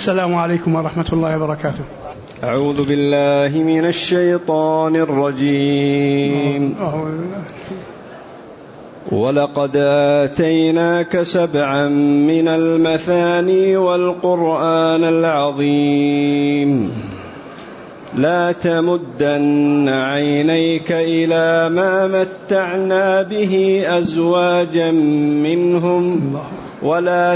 السلام عليكم ورحمة الله وبركاته. أعوذ بالله من الشيطان الرجيم. ولقد آتيناك 7 من المثاني والقرآن العظيم لا تمدن عينيك إلى ما متعنا به أزواجا منهم ولا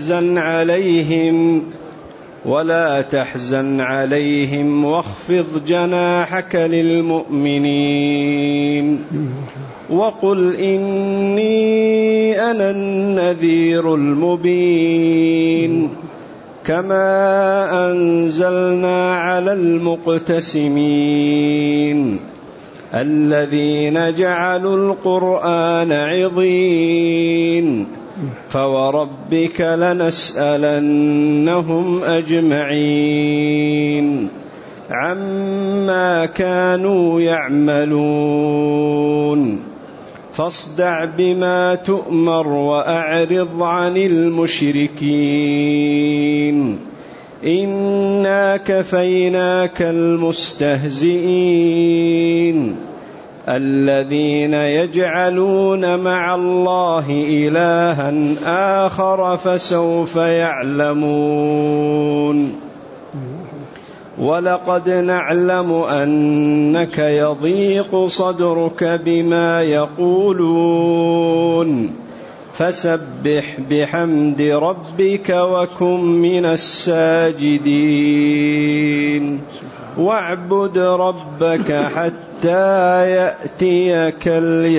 تحزن عليهم واخفض جناحك للمؤمنين وقل إني أنا النذير المبين كما أنزلنا على المقتسمين الذين جعلوا القرآن عضين فوربك لنسألنهم أجمعين عما كانوا يعملون فاصدع بما تؤمر وأعرض عن المشركين إنا كفيناك المستهزئين الذين يجعلون مع الله إلها آخر فسوف يعلمون ولقد نعلم أنك يضيق صدرك بما يقولون فسبح بحمد ربك وكن من الساجدين واعبد ربك حتى يأتيك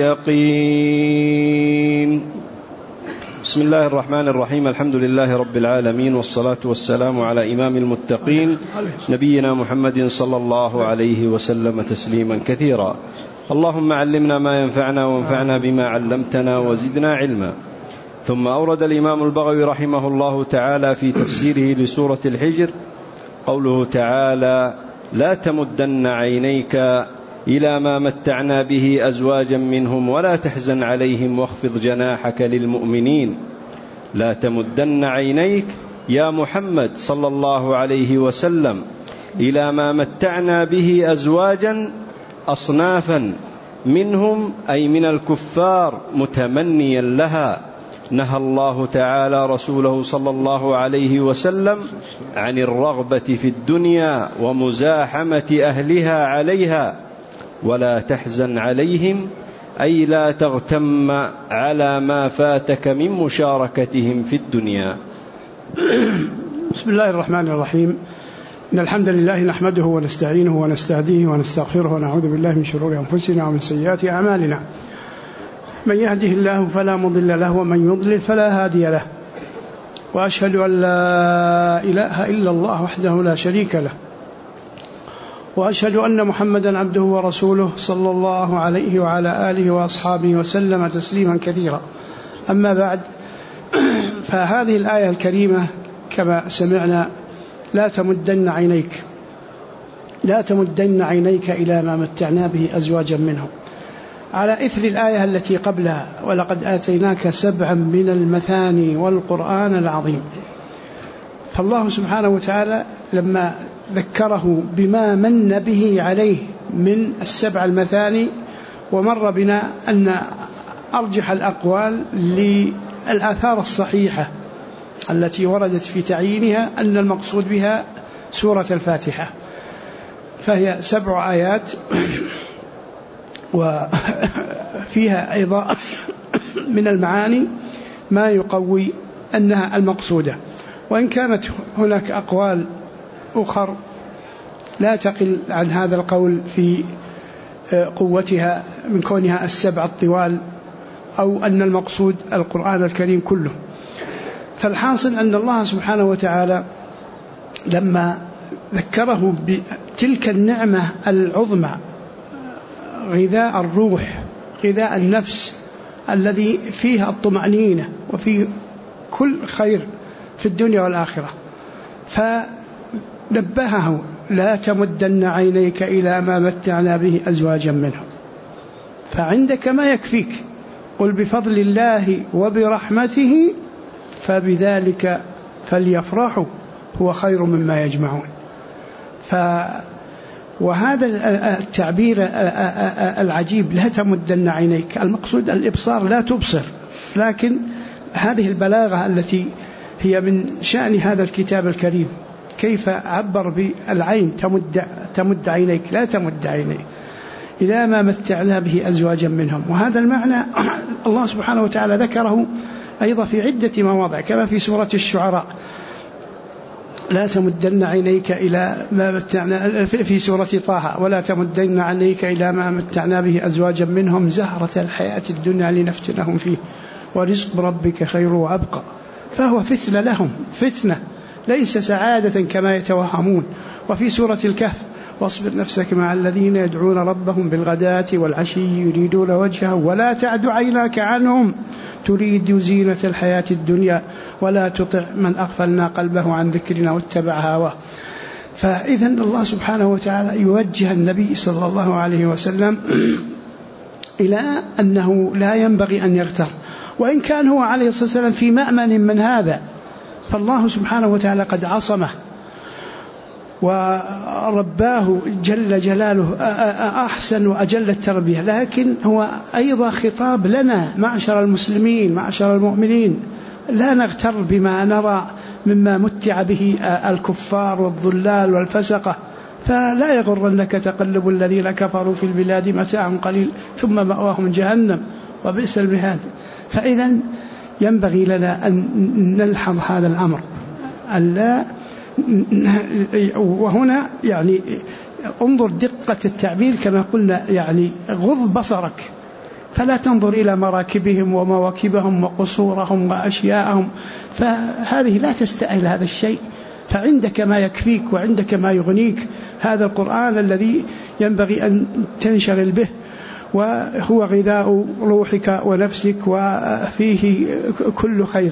اليقين. بسم الله الرحمن الرحيم. الحمد لله رب العالمين والصلاة والسلام على إمام المتقين نبينا محمد صلى الله عليه وسلم تسليما كثيرا. اللهم علمنا ما ينفعنا وانفعنا بما علمتنا وزدنا علما. ثم أورد الإمام البغوي رحمه الله تعالى في تفسيره لسورة الحجر قوله تعالى لا تمدن عينيك إلى ما متعنا به أزواجا منهم ولا تحزن عليهم واخفض جناحك للمؤمنين. لا تمدن عينيك يا محمد صلى الله عليه وسلم إلى ما متعنا به أزواجا أصنافا منهم أي من الكفار متمنيا لها. نهى الله تعالى رسوله صلى الله عليه وسلم عن الرغبة في الدنيا ومزاحمة أهلها عليها. ولا تحزن عليهم أي لا تغتم على ما فاتك من مشاركتهم في الدنيا. بسم الله الرحمن الرحيم. إن الحمد لله نحمده ونستعينه ونستهديه ونستغفره ونعوذ بالله من شرور أنفسنا ومن سيئات أعمالنا. من يهده الله فلا مضل له ومن يضلل فلا هادي له. وأشهد أن لا إله إلا الله وحده لا شريك له وأشهد أن محمدا عبده ورسوله صلى الله عليه وعلى آله وأصحابه وسلم تسليما كثيرا. أما بعد، فهذه الآية الكريمة كما سمعنا لا تمدن عينيك إلى ما متعنا به أزواجا منهم، على إثر الآية التي قبلها ولقد آتيناك 7 من المثاني والقرآن العظيم. فالله سبحانه وتعالى لما ذكره بما من به عليه من 7 المثاني، ومر بنا أن أرجح الأقوال للآثار الصحيحة التي وردت في تعيينها أن المقصود بها سورة الفاتحة، فهي 7 آيات وفيها أيضا من المعاني ما يقوي أنها المقصودة، وإن كانت هناك أقوال أخر لا تقل عن هذا القول في قوتها من كونها 7 الطوال، أو أن المقصود القرآن الكريم كله. فالحاصل أن الله سبحانه وتعالى لما ذكره بتلك النعمة العظمى، غذاء الروح، غذاء النفس الذي فيها الطمأنينة وفيه كل خير في الدنيا والآخرة، فنبهه لا تمدن عينيك إلى ما متعنا به أزواجا منهم، فعندك ما يكفيك، قل بفضل الله وبرحمته فبذلك فليفرحوا هو خير مما يجمعون. وهذا التعبير العجيب لا تمدن عينيك، المقصود الإبصار لا تبصر، لكن هذه البلاغة التي هي من شأن هذا الكتاب الكريم، كيف عبر بالعين تمد عينيك، لا تمد عينيك إلى ما متعنا به أزواجا منهم. وهذا المعنى الله سبحانه وتعالى ذكره أيضا في عدة مواضع كما في سورة الشعراء، لا تمدن عينيك إلى ما متعنا، في سورة طه ولا تمدن عينيك إلى ما متعنا به أزواجا منهم زهرة الحياة الدنيا لنفتنهم فيه ورزق ربك خير وأبقى. فهو فتنة لهم، فتنة ليس سعادة كما يتوهمون. وفي سورة الكهف واصبر نفسك مع الذين يدعون ربهم بالغداة والعشي يريدون وجهه ولا تعد عيناك عنهم تريد زينة الحياة الدنيا ولا تطع من أغفلنا قلبه عن ذكرنا واتبع هواه. فإذا الله سبحانه وتعالى يوجه النبي صلى الله عليه وسلم إلى أنه لا ينبغي أن يغتر، وإن كان هو عليه الصلاة والسلام في مأمن من هذا، فالله سبحانه وتعالى قد عصمه ورباه جل جلاله أحسن وأجل التربية. لكن هو أيضا خطاب لنا معشر المسلمين معشر المؤمنين، لا نغتر بما نرى مما متع به الكفار والضلال والفسقة، فلا يغرنك تقلب الذين كفروا في البلاد متاع قليل ثم مأواهم جهنم وبئس المهاد. فإذا ينبغي لنا أن نلحظ هذا الأمر، ألا وهنا يعني انظر دقة التعبير كما قلنا، يعني غض بصرك فلا تنظر إلى مراكبهم ومواكبهم وقصورهم وأشياءهم، فهذه لا تستأهل هذا الشيء، فعندك ما يكفيك وعندك ما يغنيك، هذا القرآن الذي ينبغي أن تنشغل به، وهو غذاء روحك ونفسك وفيه كل خير.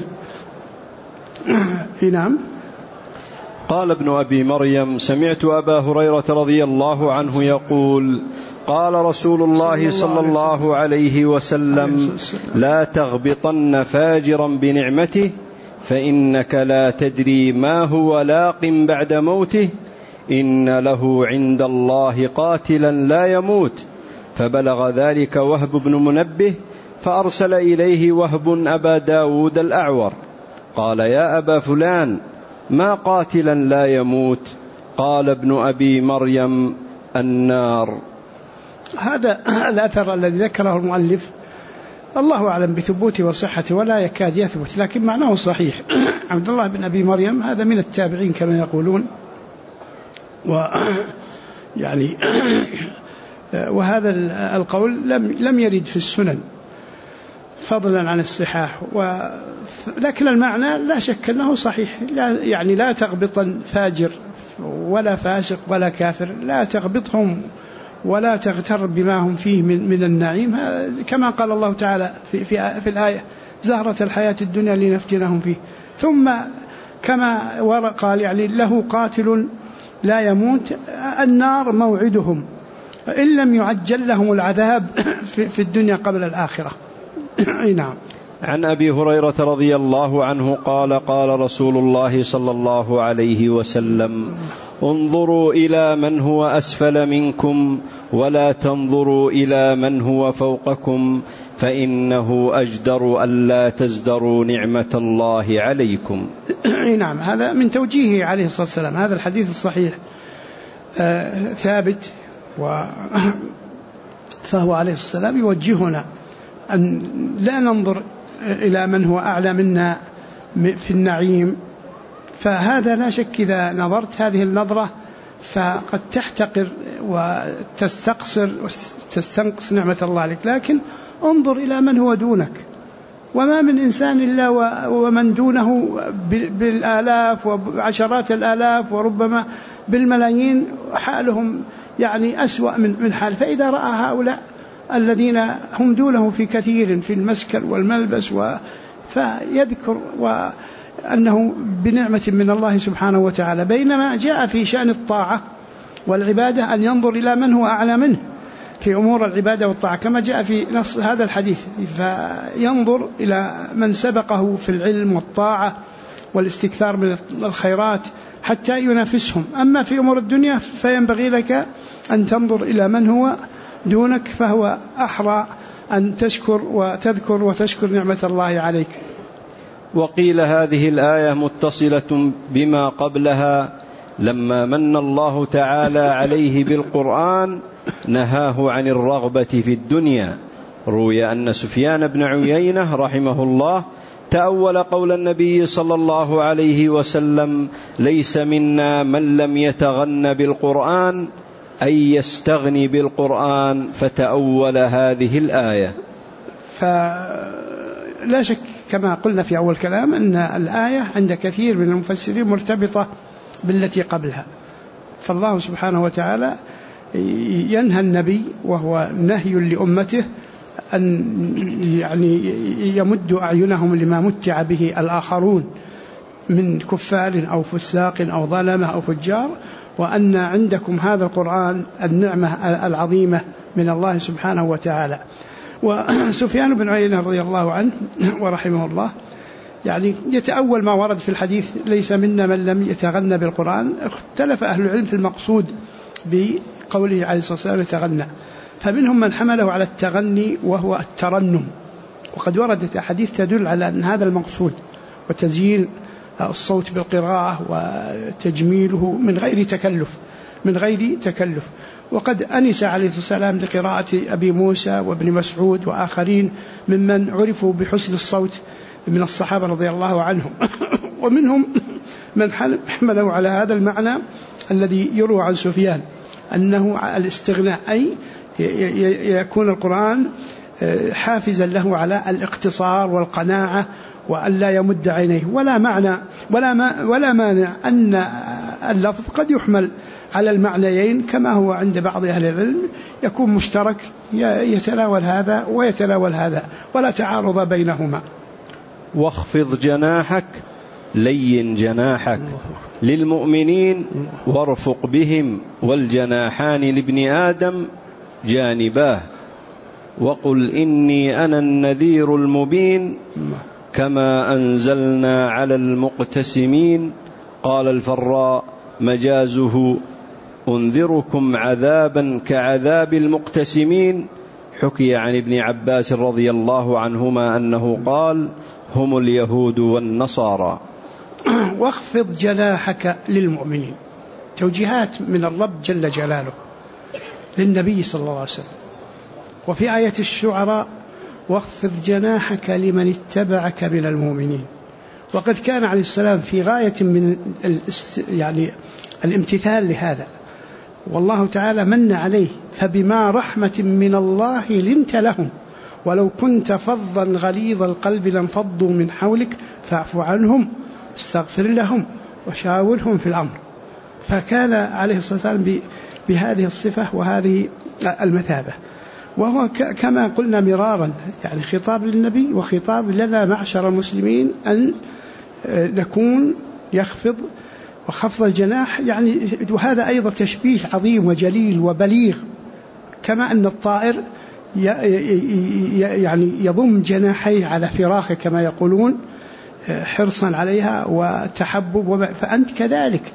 نعم. قال ابن أبي مريم: سمعت أبا هريرة رضي الله عنه يقول: قال رسول الله صلى الله عليه وسلم: لا تغبطن فاجرا بنعمته فإنك لا تدري ما هو لاق بعد موته، إن له عند الله قاتلا لا يموت. فبلغ ذلك وهب بن منبه فأرسل إليه وهب أبا داود الأعور قال: يا أبا فلان، ما قاتلا لا يموت؟ قال ابن أبي مريم: النار. هذا الأثر الذي ذكره المؤلف الله أعلم بثبوته وصحته ولا يكاد يثبت، لكن معناه صحيح. عبد الله بن أبي مريم هذا من التابعين كما يقولون، ويعني وهذا القول لم يرد في السنن فضلا عن الصحاح، لكن المعنى لا شك أنه صحيح. يعني لا تغبطا فاجر ولا فاسق ولا كافر، لا تغبطهم ولا تغتر بما هم فيه من النعيم، كما قال الله تعالى في الآية: زهرة الحياة الدنيا لنفتنهم فيه. ثم كما قال يعني له قاتل لا يموت، النار موعدهم إن لم يعجل لهم العذاب في الدنيا قبل الآخرة. نعم. عن أبي هريرة رضي الله عنه قال: قال رسول الله صلى الله عليه وسلم: انظروا إلى من هو أسفل منكم ولا تنظروا إلى من هو فوقكم، فإنه أجدر ألا تزدروا نعمة الله عليكم. نعم. هذا من توجيهه عليه الصلاة والسلام، هذا الحديث الصحيح ثابت، فهو عليه الصلاة والسلام يوجهنا أن لا ننظر إلى من هو أعلى منا في النعيم، فهذا لا شك إذا نظرت هذه النظرة فقد تحتقر وتستقصر وتستنقص نعمة الله عليك. لكن انظر إلى من هو دونك، وما من إنسان إلا ومن دونه بالآلاف وعشرات الآلاف وربما بالملايين حالهم يعني أسوأ من حال. فإذا رأى هؤلاء الذين هم دونه في كثير في المسكن والملبس فيذكر وأنه بنعمة من الله سبحانه وتعالى، بينما جاء في شأن الطاعة والعبادة أن ينظر إلى من هو أعلى منه في أمور العبادة والطاعة، كما جاء في نص هذا الحديث: فينظر إلى من سبقه في العلم والطاعة والاستكثار من الخيرات، حتى ينافسهم. أما في أمور الدنيا فينبغي لك أن تنظر إلى من هو دونك، فهو أحرى أن تشكر وتذكر وتشكر نعمة الله عليك. وقيل هذه الآية متصلة بما قبلها، لما من الله تعالى عليه بالقرآن نهاه عن الرغبة في الدنيا. روي أن سفيان بن عيينة رحمه الله تأول قول النبي صلى الله عليه وسلم: ليس منا من لم يتغن بالقرآن، أي يستغني بالقرآن، فتأول هذه الآية. فلا شك كما قلنا في أول كلام أن الآية عند كثير من المفسرين مرتبطة بالتي قبلها. فالله سبحانه وتعالى ينهى النبي، وهو نهي لأمته، أن يعني يمد أعينهم لما متع به الآخرون من كفار أو فساق أو ظلمة أو فجار، وأن عندكم هذا القرآن النعمة العظيمة من الله سبحانه وتعالى. وسفيان بن عيينة رضي الله عنه ورحمه الله يعني يتأول ما ورد في الحديث: ليس منا من لم يتغنى بالقرآن. اختلف أهل العلم في المقصود بقوله عليه الصلاة والسلام يتغنى، فمنهم من حمله على التغني وهو الترنم، وقد وردت أحاديث تدل على أن هذا المقصود، وتزيين الصوت بالقراءة وتجميله من غير تكلف. وقد أنس عليه الصلاة والسلام لقراءة أبي موسى وابن مسعود وآخرين ممن عرفوا بحسن الصوت من الصحابة رضي الله عنهم. ومنهم من حمله على هذا المعنى الذي يروى عن سفيان، أنه الاستغناء، أي يكون القرآن حافزا له على الاقتصار والقناعة وأن لا يمد عينيه. ولا مانع أن اللفظ قد يحمل على المعنيين، كما هو عند بعض أهل العلم يكون مشترك يتناول هذا ويتناول هذا، ولا تعارض بينهما. واخفض جناحك، لين جناحك للمؤمنين وارفق بهم، والجناحان لابن آدم جانباه، وقل إني أنا النذير المبين، كما أنزلنا على المقتسمين. قال الفراء: مجازه أنذركم عذابا كعذاب المقتسمين. حكي عن ابن عباس رضي الله عنهما أنه قال: هم اليهود والنصارى. واخفض جناحك للمؤمنين، توجيهات من الرب جل جلاله للنبي صلى الله عليه وسلم. وفي آية الشعراء: واخفض جناحك لمن اتبعك من المؤمنين. وقد كان عليه السلام في غاية من يعني الامتثال لهذا، والله تعالى من عليه: فبما رحمة من الله لنت لهم، ولو كنت فظا غليظ القلب لانفضوا من حولك، فاعف عنهم استغفر لهم وشاورهم في الأمر. فكان عليه الصلاة والسلام بهذه الصفة وهذه المثابة. وهو كما قلنا مرارا يعني خطاب للنبي وخطاب لنا معشر المسلمين أن نكون يخفض وخفض الجناح يعني. وهذا أيضا تشبيه عظيم وجليل وبليغ، كما أن الطائر يعني يضم جناحيه على فراخه كما يقولون حرصا عليها وتحبب، فأنت كذلك،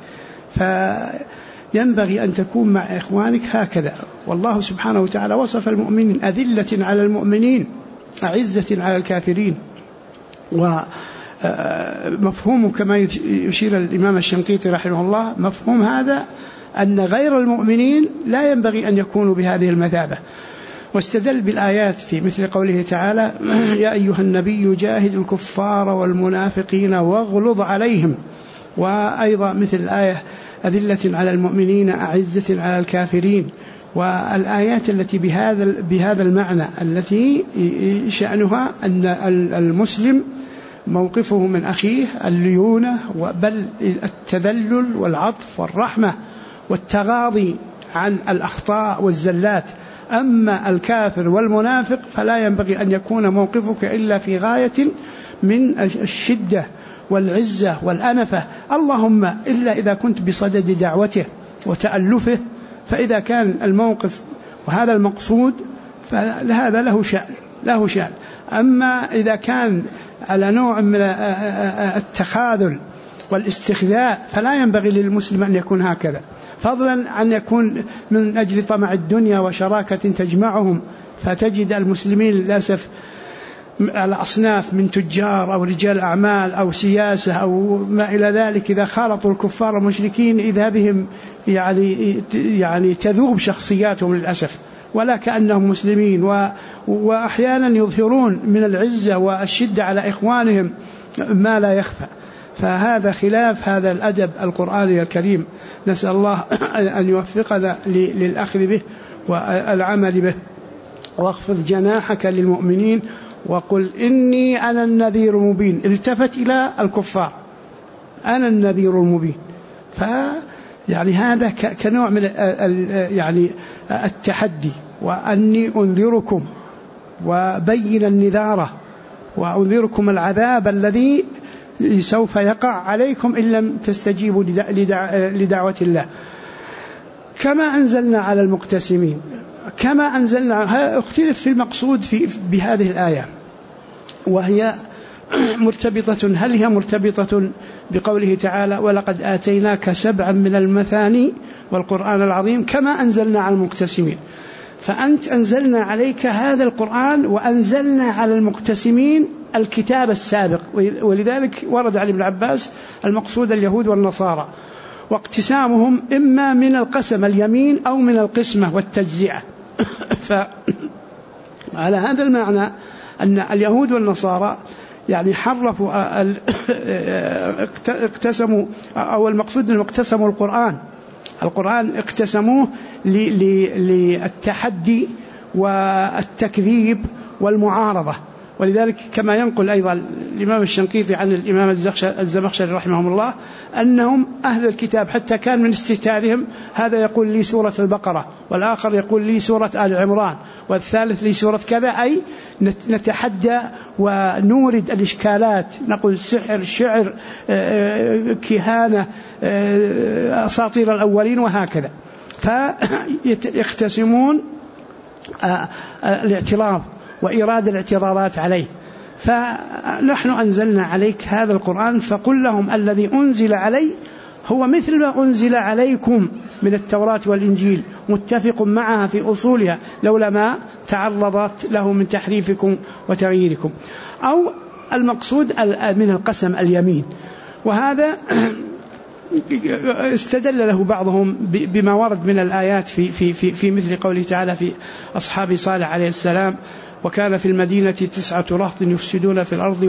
فينبغي أن تكون مع إخوانك هكذا. والله سبحانه وتعالى وصف المؤمنين: أذلة على المؤمنين أعزة على الكافرين. ومفهوم كما يشير الإمام الشنقيطي رحمه الله، مفهوم هذا أن غير المؤمنين لا ينبغي أن يكونوا بهذه المثابة. واستدل بالآيات في مثل قوله تعالى: يا أيها النبي جاهد الكفار والمنافقين واغلظ عليهم. وأيضا مثل الآية: أذلة على المؤمنين أعزة على الكافرين. والآيات التي بهذا المعنى التي شأنها أن المسلم موقفه من أخيه الليونة، بل التذلل والعطف والرحمة والتغاضي عن الأخطاء والزلات. أما الكافر والمنافق فلا ينبغي أن يكون موقفك إلا في غاية من الشدة والعزة والأنفة، اللهم إلا إذا كنت بصدد دعوته وتألفه، فإذا كان الموقف وهذا المقصود فهذا له شأن. أما إذا كان على نوع من التخاذل والاستخذاء، فلا ينبغي للمسلم أن يكون هكذا، فضلا عن يكون من أجل طمع الدنيا وشراكة تجمعهم. فتجد المسلمين للأسف على أصناف من تجار أو رجال أعمال أو سياسة أو ما إلى ذلك، إذا خالطوا الكفار المشركين إذا بهم يعني تذوب شخصياتهم للأسف، ولا كأنهم مسلمين، وأحيانا يظهرون من العزة والشدة على إخوانهم ما لا يخفى. فهذا خلاف هذا الأدب القرآني الكريم. نسأل الله أن يوفقنا للأخذ به والعمل به. واخفض جناحك للمؤمنين وقل إني أنا النذير المبين. التفت إلى الكفار، أنا النذير المبين. يعني هذا كنوع من يعني التحدي، وأني أنذركم وبين النذارة وأنذركم العذاب الذي سوف يقع عليكم إن لم تستجيبوا لدعوة الله. كما أنزلنا على المقتسمين، كما أنزلنا، اختلف في المقصود بهذه الآية، وهي مرتبطة، هل هي مرتبطة بقوله تعالى ولقد آتيناك 7 من المثاني والقرآن العظيم كما أنزلنا على المقتسمين. فأنت أنزلنا عليك هذا القرآن وأنزلنا على المقتسمين الكتاب السابق، ولذلك ورد عن ابن عباس المقصود اليهود والنصارى، واقتسامهم إما من القسم اليمين أو من القسمة والتجزئة. فعلى هذا المعنى أن اليهود والنصارى يعني حرفوا اقتسموا، أو المقصود أنهم اقتسموا القرآن اقتسموه للتحدي والتكذيب والمعارضة. ولذلك كما ينقل أيضا الإمام الشنقيطي عن الإمام الزمخشري رحمه الله أنهم أهل الكتاب حتى كان من استهتارهم، هذا يقول لي سورة البقرة، والآخر يقول لي سورة آل عمران، والثالث لي سورة كذا، أي نتحدى ونورد الإشكالات، نقول سحر، شعر، كهانة، أساطير الأولين، وهكذا. فيقتسمون الاعتراض وإيراد الاعتراضات عليه. فنحن أنزلنا عليك هذا القرآن فقل لهم الذي أنزل علي هو مثل ما أنزل عليكم من التوراة والإنجيل، متفق معها في أصولها، لولا ما تعرضت له من تحريفكم وتغييركم. أو المقصود من القسم اليمين، وهذا استدل له بعضهم بما ورد من الآيات في مثل قوله تعالى في أصحاب صالح عليه السلام: وكان في المدينة 9 رهط يفسدون في الأرض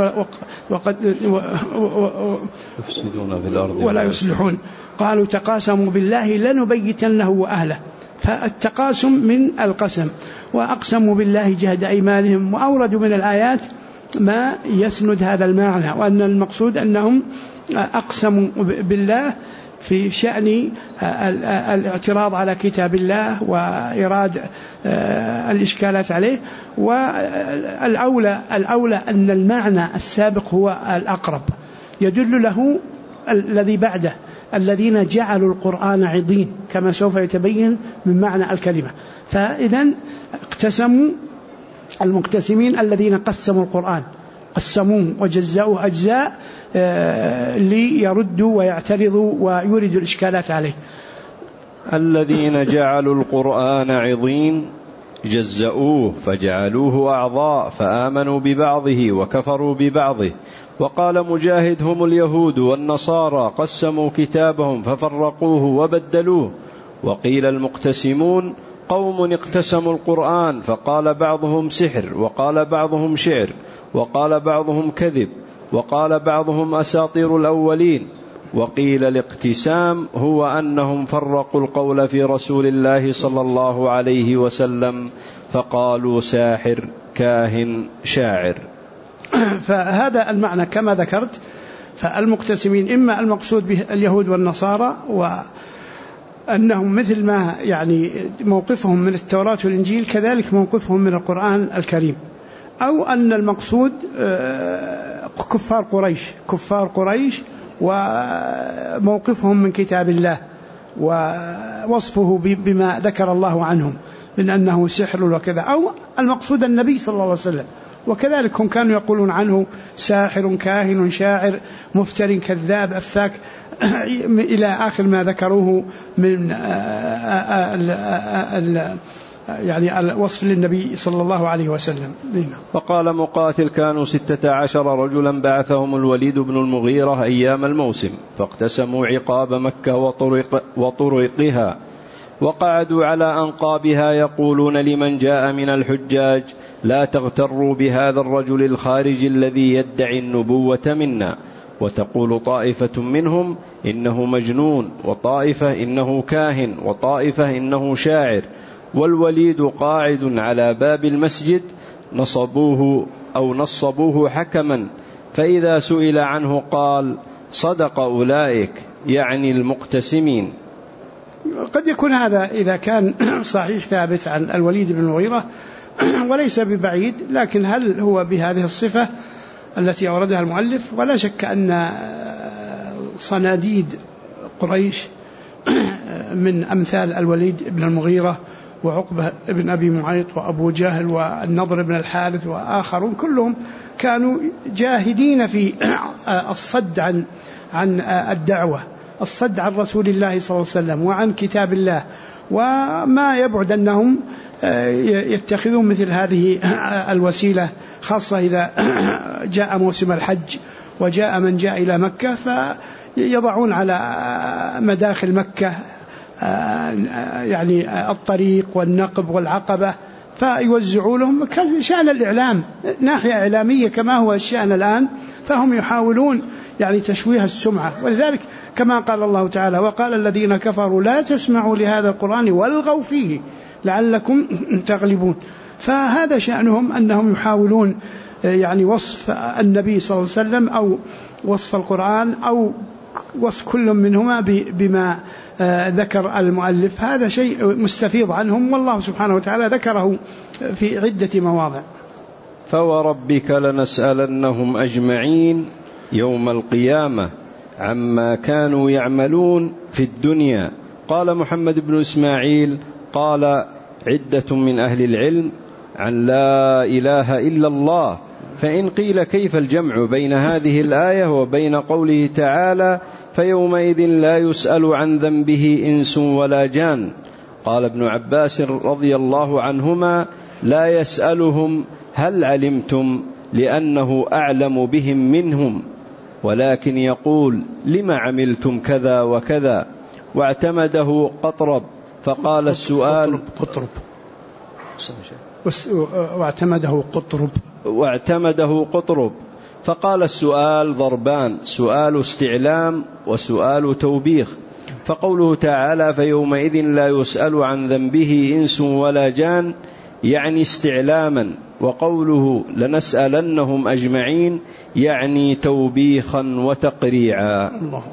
ولا يصلحون قالوا تقاسموا بالله لنبيتنه وأهله. فالتقاسم من القسم، وأقسموا بالله جهد أيمانهم، وأوردوا من الآيات ما يسند هذا المعنى، وأن المقصود أنهم أقسموا بالله في شأن الاعتراض على كتاب الله وإرادة الإشكالات عليه. والأولى أن المعنى السابق هو الأقرب، يدل له الذي بعده: الذين جعلوا القرآن عضين، كما سوف يتبين من معنى الكلمة. فإذن اقتسموا المقتسمين الذين قسموا القرآن، قسموه وجزأوا أجزاء ليردوا ويعترضوا ويوردوا الإشكالات عليه. الذين جعلوا القرآن عضين جزأوه فجعلوه أعضاء فآمنوا ببعضه وكفروا ببعضه. وقال مجاهد: هم اليهود والنصارى قسموا كتابهم ففرقوه وبدلوه. وقيل المقتسمون قوم اقتسموا القرآن فقال بعضهم سحر، وقال بعضهم شعر، وقال بعضهم كذب، وقال بعضهم أساطير الأولين. وقيل الاقتسام هو أنهم فرقوا القول في رسول الله صلى الله عليه وسلم فقالوا ساحر، كاهن، شاعر. فهذا المعنى كما ذكرت. فالمقتسمين إما المقصود به اليهود والنصارى، وأنهم مثل ما يعني موقفهم من التوراة والإنجيل كذلك موقفهم من القرآن الكريم، أو أن المقصود كفار قريش وموقفهم من كتاب الله ووصفه بما ذكر الله عنهم من أنه سحر وكذا، أو المقصود النبي صلى الله عليه وسلم. وكذلك هم كانوا يقولون عنه ساحر كاهن شاعر مفتر كذاب أفاك إلى آخر ما ذكروه من يعني الوصف للنبي صلى الله عليه وسلم. وقال مقاتل: كانوا 16 رجلا بعثهم الوليد بن المغيرة أيام الموسم، فاقتسموا عقاب مكة وطرقها، وقعدوا على أنقابها يقولون لمن جاء من الحجاج: لا تغتروا بهذا الرجل الخارج الذي يدعي النبوة منا. وتقول طائفة منهم: إنه مجنون، وطائفة: إنه كاهن، وطائفة: إنه شاعر. والوليد قاعد على باب المسجد نصبوه حكما، فإذا سئل عنه قال: صدق أولئك، يعني المقتسمين. قد يكون هذا إذا كان صحيح ثابت عن الوليد بن المغيرة وليس ببعيد، لكن هل هو بهذه الصفة التي أوردها المؤلف؟ ولا شك أن صناديد قريش من أمثال الوليد بن المغيرة وعقبة بن أبي معيط وأبو جهل والنضر بن الحارث وآخرون كلهم كانوا جاهدين في الصد عن الدعوة، الصد عن رسول الله صلى الله عليه وسلم وعن كتاب الله. وما يبعد أنهم يتخذون مثل هذه الوسيلة، خاصة إذا جاء موسم الحج وجاء من جاء إلى مكة، فيضعون على مداخل مكة يعني الطريق والنقب والعقبة، فيوزعوا لهم كشأن الإعلام، ناحية إعلامية كما هو الشأن الآن، فهم يحاولون يعني تشويه السمعة. ولذلك كما قال الله تعالى: وقال الذين كفروا لا تسمعوا لهذا القرآن والغوا فيه لعلكم تغلبون. فهذا شأنهم، أنهم يحاولون يعني وصف النبي صلى الله عليه وسلم أو وصف القرآن أو وصف كل منهما بما ذكر المؤلف. هذا شيء مستفيض عنهم، والله سبحانه وتعالى ذكره في عدة مواضع. فوربك لنسألنهم أجمعين يوم القيامة عما كانوا يعملون في الدنيا. قال محمد بن إسماعيل: قال عدة من أهل العلم عن لا إله إلا الله، فإن قيل كيف الجمع بين هذه الآية وبين قوله تعالى: فيومئذ لا يسأل عن ذنبه إنس ولا جان؟ قال ابن عباس رضي الله عنهما: لا يسألهم هل علمتم، لأنه أعلم بهم منهم، ولكن يقول: لما عملتم كذا وكذا. واعتمده قطرب فقال السؤال واعتمده قطرب فقال السؤال ضربان: سؤال استعلام وسؤال توبيخ. فقوله تعالى: فيومئذ لا يسأل عن ذنبه إنس ولا جان، يعني استعلاما، وقوله لنسألنهم أجمعين يعني توبيخا وتقريعا.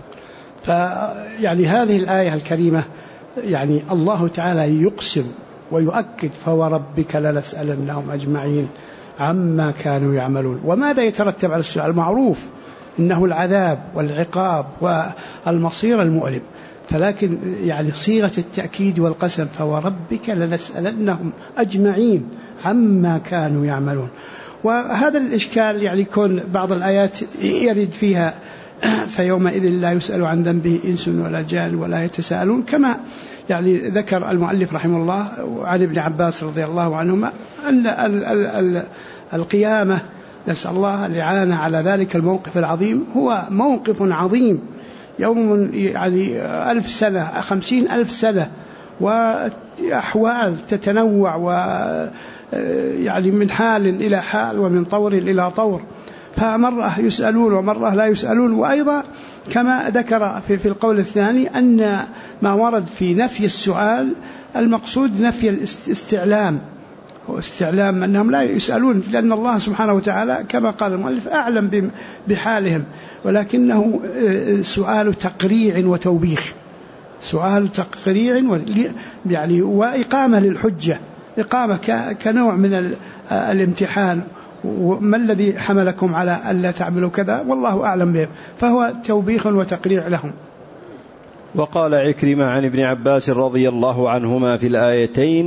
يعني هذه الآية الكريمة يعني الله تعالى يقسم ويؤكد: فوربك لنسألنهم أجمعين عما كانوا يعملون. وماذا يترتب على السؤال؟ المعروف إنه العذاب والعقاب والمصير المؤلم، فلكن يعني صيغة التأكيد والقسم: فوربك لنسألنهم أجمعين عما كانوا يعملون. وهذا الإشكال يعني يكون بعض الآيات يرد فيها فيومئذ لا يسأل عن ذنبه إنس ولا جان ولا يتساءلون، كما يعني ذكر المؤلف رحمه الله عن ابن عباس رضي الله عنهما أن القيامة، نسأل الله الإعانة على ذلك الموقف العظيم، هو موقف عظيم، يوم يعني 1000 سنة 50,000 سنة، وأحوال تتنوع، ويعني من حال إلى حال ومن طور إلى طور، فمرة يسألون ومرة لا يسألون. وأيضا كما ذكر في القول الثاني أن ما ورد في نفي السؤال المقصود نفي الاستعلام، واستعلام أنهم لا يسألون، لأن الله سبحانه وتعالى كما قال المؤلف أعلم بحالهم، ولكنه سؤال تقريع وتوبيخ، سؤال تقريع يعني وإقامة للحجة، إقامة كنوع من الامتحان، وما الذي حملكم على ألا تعملوا كذا والله أعلم بهم، فهو توبيخ وتقريع لهم. وقال عكرمة عن ابن عباس رضي الله عنهما في الآيتين: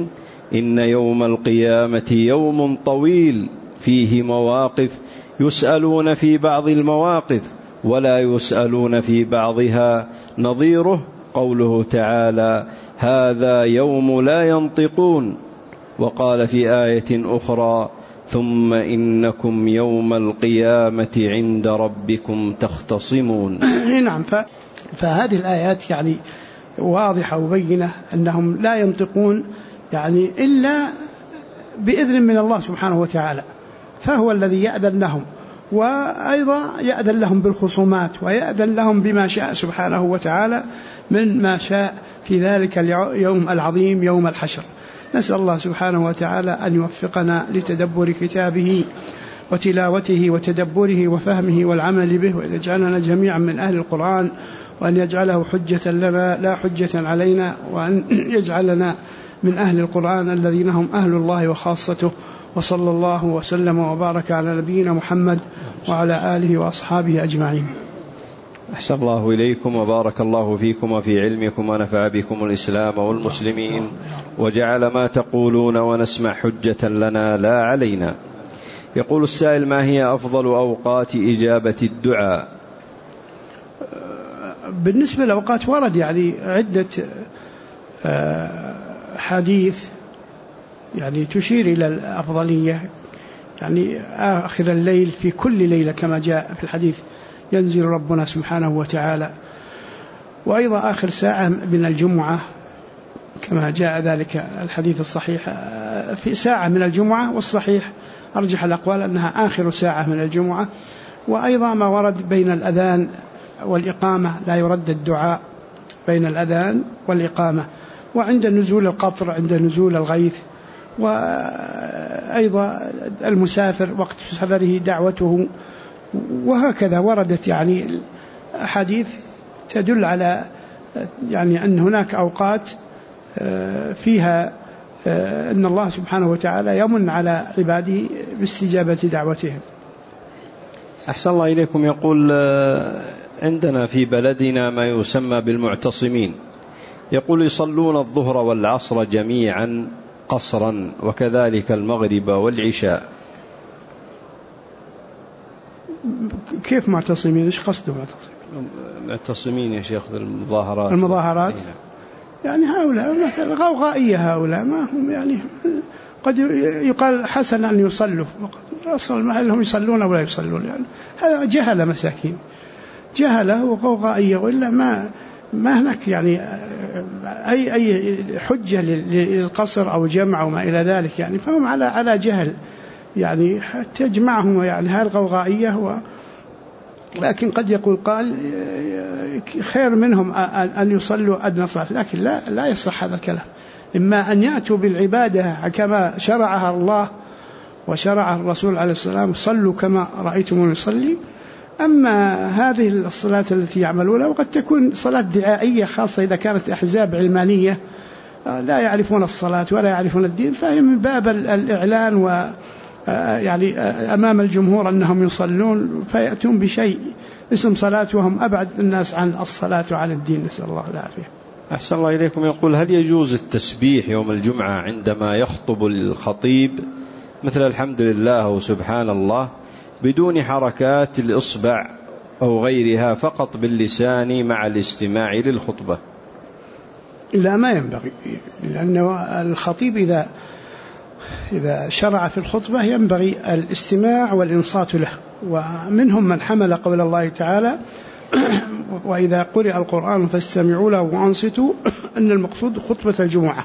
إن يوم القيامة يوم طويل فيه مواقف يسألون في بعض المواقف ولا يسألون في بعضها، نظيره قوله تعالى: هذا يوم لا ينطقون. وقال في آية أخرى: ثم إنكم يوم القيامة عند ربكم تختصمون. نعم. فهذه الآيات يعني واضحة وبينة أنهم لا ينطقون يعني إلا بإذن من الله سبحانه وتعالى، فهو الذي يأذن لهم، وأيضا يأذن لهم بالخصومات، ويأذن لهم بما شاء سبحانه وتعالى من ما شاء في ذلك اليوم العظيم يوم الحشر. نسأل الله سبحانه وتعالى أن يوفقنا لتدبر كتابه وتلاوته وتدبره وفهمه والعمل به، وأن يجعلنا جميعا من أهل القرآن، وأن يجعله حجة لنا لا حجة علينا، وأن يجعلنا من أهل القرآن الذين هم أهل الله وخاصته. وصلى الله وسلم وبارك على نبينا محمد وعلى آله وأصحابه أجمعين. أحسن الله إليكم وبارك الله فيكم وفي علمكم ونفع بكم الإسلام والمسلمين، وجعل ما تقولون ونسمع حجة لنا لا علينا. يقول السائل: ما هي أفضل أوقات إجابة الدعاء؟ بالنسبة للأوقات ورد يعني عدة حديث يعني تشير إلى الأفضلية، يعني آخر الليل في كل ليلة كما جاء في الحديث ينزل ربنا سبحانه وتعالى، وأيضا آخر ساعة من الجمعة كما جاء ذلك الحديث الصحيح في ساعة من الجمعة، والصحيح أرجح الأقوال أنها آخر ساعة من الجمعة. وأيضا ما ورد بين الأذان والإقامة، لا يرد الدعاء بين الأذان والإقامة، وعند نزول القطر، عند نزول الغيث، وأيضا المسافر وقت سفره دعوته. وهكذا وردت يعني حديث تدل على يعني أن هناك أوقات فيها أن الله سبحانه وتعالى يمن على عباده باستجابة دعوتهم. أحسن الله إليكم. يقول: عندنا في بلدنا ما يسمى بالمعتصمين، يقول يصلون الظهر والعصر جميعا قصرا، وكذلك المغرب والعشاء. كيف معتصمين؟ إيش قصده معتصمين يا شيخ؟ المظاهرات. المظاهرات يعني هؤلاء مثلا غوغائية، هؤلاء ما هم يعني قد يقال حسن أن يصلوا أصلا هل هم يصلون ولا يصلون، يعني هذا جهلة مساكين، جهلة وغوغائية، وإلا ما هناك يعني أي حجة للقصر أو جمع أو ما إلى ذلك، يعني فهم على جهل، يعني تجمعهم يعني هالغوغائية. لكن قد يقول قال خير منهم أن يصلوا أدنى صلاة، لكن لا يصح هذا الكلام. إما أن يأتوا بالعبادة كما شرعها الله وشرعها الرسول عليه السلام: صلوا كما رأيتم يصلي. أما هذه الصلاة التي يعملونها وقد تكون صلاة دعائية، خاصة إذا كانت أحزاب علمانية لا يعرفون الصلاة ولا يعرفون الدين، فهي من باب الإعلان و يعني أمام الجمهور أنهم يصلون، فيأتون بشيء اسم صلاة وهم أبعد الناس عن الصلاة وعن الدين، نسأل الله العافية. أحسن الله إليكم. يقول: هل يجوز التسبيح يوم الجمعة عندما يخطب الخطيب مثل الحمد لله وسبحان الله بدون حركات الإصبع أو غيرها، فقط باللسان مع الاستماع للخطبة؟ لا، ما ينبغي، لأن الخطيب إذا شرع في الخطبة ينبغي الاستماع والإنصات له. ومنهم من حمل قول الله تعالى: وإذا قرئ القرآن فاستمعوا له وأنصتوا، أن المقصود خطبة الجمعة.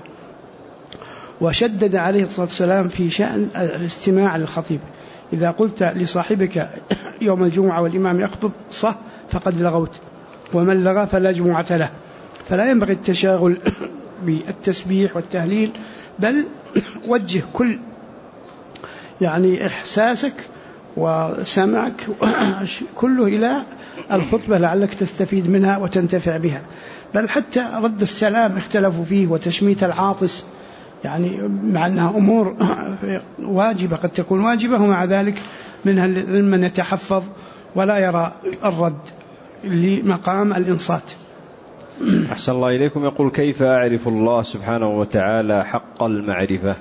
وشدد عليه الصلاة والسلام في شأن الاستماع للخطيب: إذا قلت لصاحبك يوم الجمعة والإمام يخطب صح فقد لغوت، ومن لغى فلا جمعة له. فلا ينبغي التشاغل بالتسبيح والتهليل، بل وجه كل يعني إحساسك وسمعك كله إلى الخطبة لعلك تستفيد منها وتنتفع بها. بل حتى رد السلام اختلفوا فيه، وتشميت العاطس، يعني مع أنها أمور واجبة قد تكون واجبة، ومع ذلك منها من يتحفظ ولا يرى الرد لمقام الإنصات. أحسن الله إليكم. يقول: كيف أعرف الله سبحانه وتعالى حق المعرفة؟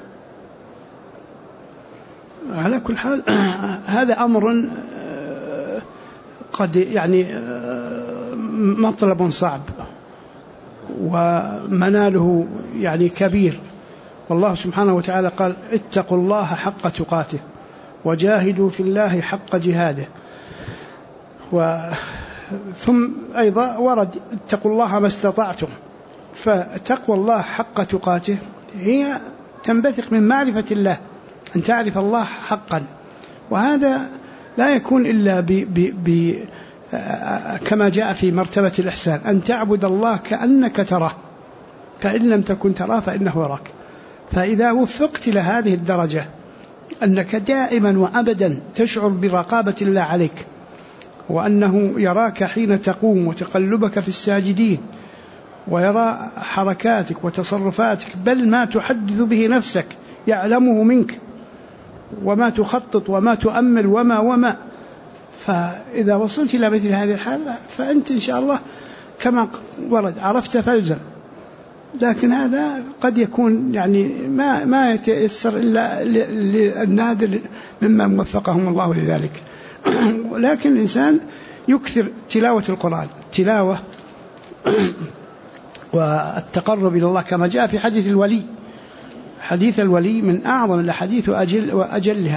على كل حال هذا أمر قد مطلب صعب ومناله كبير. والله سبحانه وتعالى قال: اتقوا الله حق تقاته وجاهدوا في الله حق جهاده. ثم أيضا ورد: اتقوا الله ما استطعتم. فتقوى الله حق تقاته هي تنبثق من معرفة الله، أن تعرف الله حقا، وهذا لا يكون إلا كما جاء في مرتبة الإحسان، أن تعبد الله كأنك تراه، فإن لم تكن تراه فإنه يراك. فإذا وفقت لهذه الدرجة أنك دائما وأبدا تشعر برقابة الله عليك، وأنه يراك حين تقوم وتقلبك في الساجدين، ويرى حركاتك وتصرفاتك، بل ما تحدث به نفسك يعلمه منك، وما تخطط وما تؤمل وما. فإذا وصلت إلى مثل هذه الحالة فأنت إن شاء الله كما ورد عرفت فلزم. لكن هذا قد يكون ما يتيسر إلا للنادر ممن وفقهم الله لذلك. لكن الإنسان يكثر تلاوة القرآن، تلاوة والتقرب إلى الله، كما جاء في حديث الولي. حديث الولي من أعظم الأحاديث وأجلها: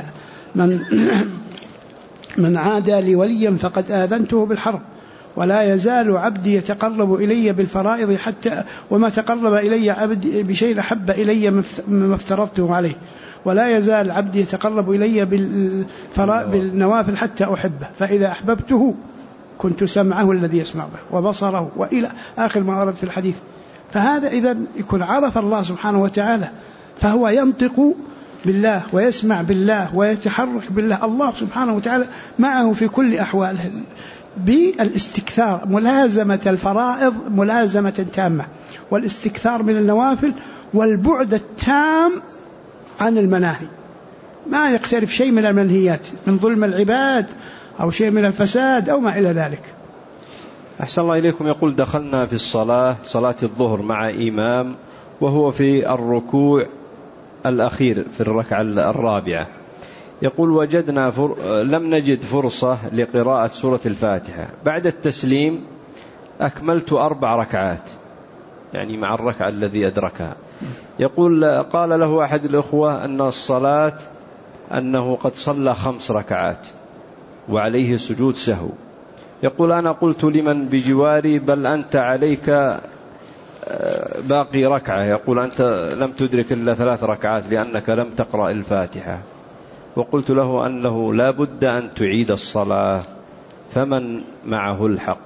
من عادى لي وليا فقد آذنته بالحرب، ولا يزال عبدي يتقرب إلي بالفرائض حتى وما تقرب إلي عبدي بشيء أحب إلي مما افترضته عليه، ولا يزال عبدي يتقرب إلي بالنوافل حتى أحبه، فإذا أحببته كنت سمعه الذي يسمع به وبصره، وإلى آخر ما ورد في الحديث. فهذا إذا يكون عرف الله سبحانه وتعالى فهو ينطق بالله ويسمع بالله ويتحرك بالله. الله سبحانه وتعالى معه في كل أحواله بالاستكثار، ملازمة الفرائض ملازمة تامة، والاستكثار من النوافل، والبعد التام عن المناهي، ما يقترف شيء من المنهيات من ظلم العباد أو شيء من الفساد أو ما إلى ذلك. أحسن الله إليكم. يقول: دخلنا في صلاة الظهر مع إمام وهو في الركوع الأخير في الركعة الرابعة. يقول: وجدنا لم نجد فرصة لقراءة سورة الفاتحة. بعد التسليم أكملت 4 ركعات، مع الركعة الذي أدركها. يقول: قال له أحد الأخوة أن الصلاة أنه قد صلى 5 ركعات وعليه سجود سهو. يقول: أنا قلت لمن بجواري: بل أنت عليك باقي ركعة. يقول: أنت لم تدرك إلا 3 ركعات لأنك لم تقرأ الفاتحة. وقلت له أنه لا بد أن تعيد الصلاة، فمن معه الحق؟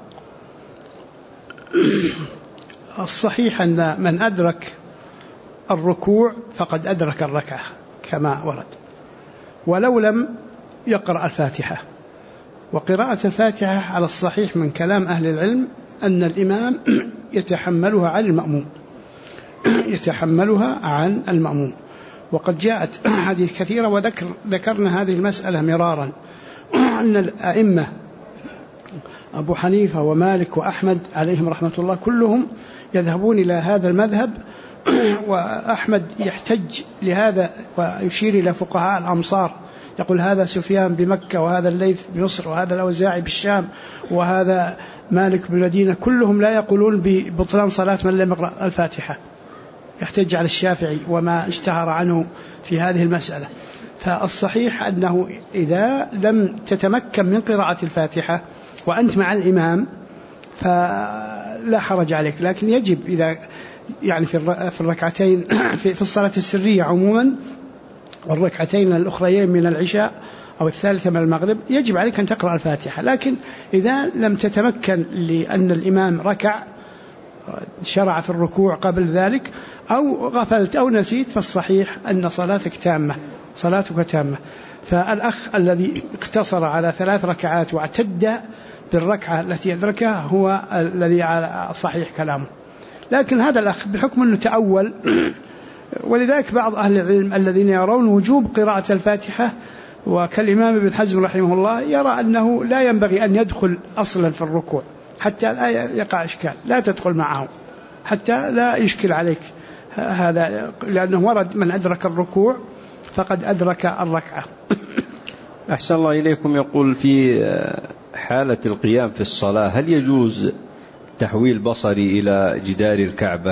الصحيح أن من أدرك الركوع فقد أدرك الركعة كما ورد، ولو لم يقرأ الفاتحة. وقراءة الفاتحة على الصحيح من كلام أهل العلم أن الإمام يتحملها عن المأموم. وقد جاءت حديث كثيرة وذكرنا هذه المسألة مرارا، أن الأئمة أبو حنيفة ومالك وأحمد عليهم رحمة الله كلهم يذهبون إلى هذا المذهب، وأحمد يحتج لهذا ويشير إلى فقهاء الأمصار، يقول: هذا سفيان بمكة، وهذا الليث بمصر، وهذا الأوزاعي بالشام، وهذا مالك بالمدينة، كلهم لا يقولون ببطلان صلاة من لم يقرأ الفاتحة. يحتج على الشافعي وما اشتهر عنه في هذه المسألة. فالصحيح أنه إذا لم تتمكن من قراءة الفاتحة وأنت مع الإمام فلا حرج عليك، لكن يجب إذا في الركعتين في الصلاة السرية عموما، والركعتين الأخريين من العشاء أو الثالثة من المغرب، يجب عليك أن تقرأ الفاتحة. لكن إذا لم تتمكن لأن الإمام ركع شرع في الركوع قبل ذلك، أو غفلت أو نسيت، فالصحيح أن صلاتك تامة. فالأخ الذي اقتصر على 3 ركعات واعتد بالركعة التي أدركها هو الذي على صحيح كلامه. لكن هذا الأخ بحكم أنه تأول، ولذلك بعض أهل العلم الذين يرون وجوب قراءة الفاتحة، وكالإمام ابن حزم رحمه الله، يرى أنه لا ينبغي أن يدخل أصلا في الركوع، حتى لا يقع إشكال، لا تدخل معه حتى لا يشكل عليك هذا، لأنه ورد من أدرك الركوع فقد أدرك الركعة. أحسن الله إليكم. يقول في حالة القيام في الصلاة هل يجوز تحويل بصري إلى جدار الكعبة؟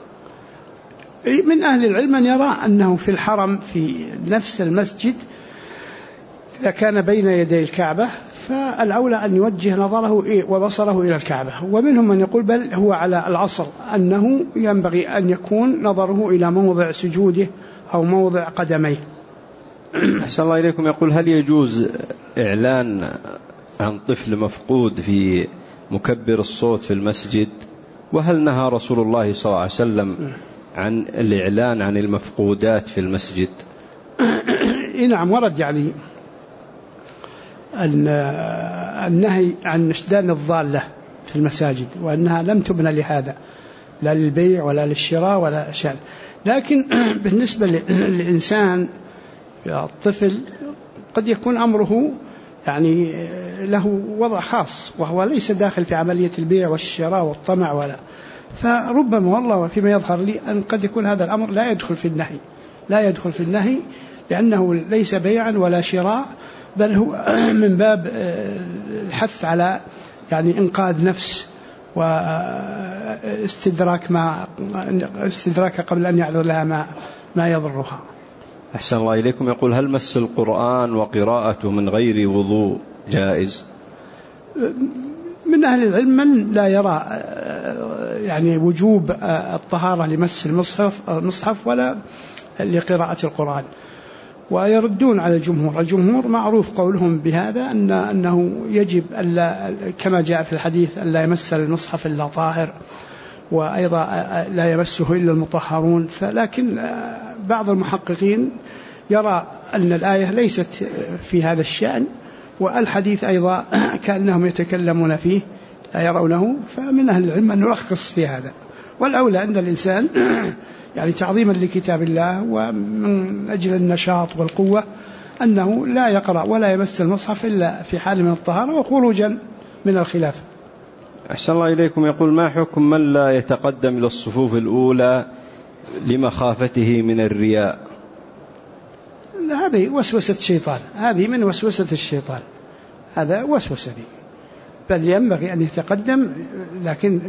من أهل العلم من يرى أنه في الحرم في نفس المسجد إذا كان بين يدي الكعبة فالأولى أن يوجه نظره وبصره إلى الكعبة، ومنهم من يقول بل هو على العصر أنه ينبغي أن يكون نظره إلى موضع سجوده أو موضع قدميه. أحسن الله إليكم. يقول هل يجوز إعلان عن طفل مفقود في مكبر الصوت في المسجد؟ وهل نهى رسول الله صلى الله عليه وسلم عن الإعلان عن المفقودات في المسجد؟ نعم، ورد يعني النهي عن نشدان الضالة في المساجد، وأنها لم تبنى لهذا، لا للبيع ولا للشراء ولا شيء. لكن بالنسبة للإنسان الطفل قد يكون أمره يعني له وضع خاص، وهو ليس داخل في عملية البيع والشراء والطمع ولا، فربما والله فيما يظهر لي أن قد يكون هذا الأمر لا يدخل في النهي لأنه ليس بيعا ولا شراء، بل هو من باب الحث على يعني إنقاذ نفس واستدراك قبل أن يعذر لها ما يضرها. أحسن الله إليكم. يقول هل مس القرآن وقراءته من غير وضوء جائز؟ من أهل العلم من لا يرى يعني وجوب الطهارة لمس المصحف ولا لقراءة القرآن، ويردون على الجمهور معروف قولهم بهذا أنه يجب ألا كما جاء في الحديث ألا يمس المصحف إلا طاهر، وأيضا لا يمسه إلا المطهرون. لكن بعض المحققين يرى أن الآية ليست في هذا الشأن، والحديث أيضا كأنهم يتكلمون فيه لا يرونه، فمن أهل العلم أن يرخص في هذا. والأولى أن الإنسان يعني تعظيما لكتاب الله ومن أجل النشاط والقوة أنه لا يقرأ ولا يمس المصحف إلا في حال من الطهارة وخروجا من الخلاف. أحسن الله إليكم. يقول ما حكم من لا يتقدم إلى الصفوف الأولى لمخافته من الرياء؟ هذه وسوسة الشيطان، هذه من وسوسة الشيطان، هذا وسوسة دي. بل ينبغي أن يتقدم لكن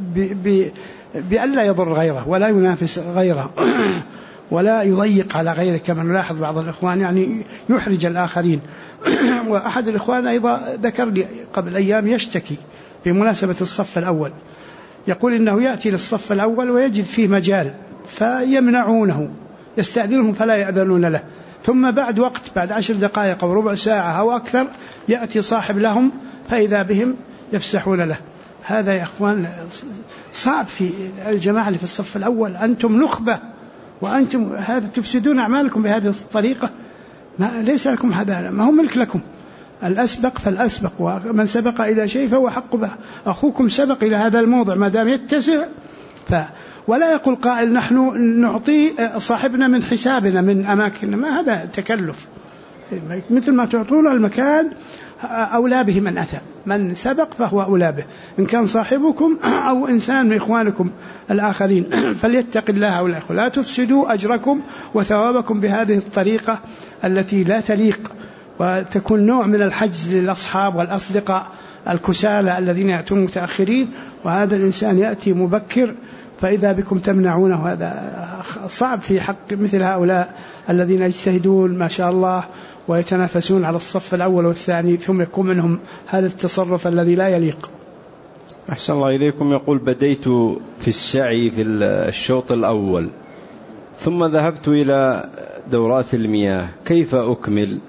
بألا يضر غيره ولا ينافس غيره ولا يضيق على غيره، كما نلاحظ بعض الإخوان يعني يحرج الآخرين. وأحد الإخوان أيضا ذكر لي قبل أيام يشتكي بمناسبة الصف الأول، يقول إنه يأتي للصف الأول ويجد فيه مجال فيمنعونه، يستأذنهم فلا يأذنون له، ثم بعد وقت بعد 10 دقائق أو ربع ساعة أو أكثر يأتي صاحب لهم فإذا بهم يفسحون له. هذا يا أخوان صعب في الجماعة اللي في الصف الأول، أنتم نخبة وأنتم هذا تفسدون أعمالكم بهذه الطريقة، ليس لكم هذا، ما هو ملك لكم، الأسبق فالأسبق، ومن سبق إلى شيء فهو حق به. أخوكم سبق إلى هذا الموضع ما دام يتسع ولا يقول قائل نحن نعطي صاحبنا من حسابنا من أماكننا، ما هذا تكلف، مثل ما تعطون المكان أولى به من أتى، من سبق فهو أولى به، إن كان صاحبكم أو إنسان من إخوانكم الآخرين، فليتق الله أولى، لا تفسدوا أجركم وثوابكم بهذه الطريقة التي لا تليق، وتكون نوع من الحجز للأصحاب والأصدقاء الكسالى الذين يأتون متأخرين، وهذا الإنسان يأتي مبكر فإذا بكم تمنعونه. هذا صعب في حق مثل هؤلاء الذين يجتهدون ما شاء الله ويتنافسون على الصف الأول والثاني، ثم يكون منهم هذا التصرف الذي لا يليق. أحسن الله إليكم. يقول بديت في السعي في الشوط الأول ثم ذهبت إلى دورات المياه، كيف أكمل؟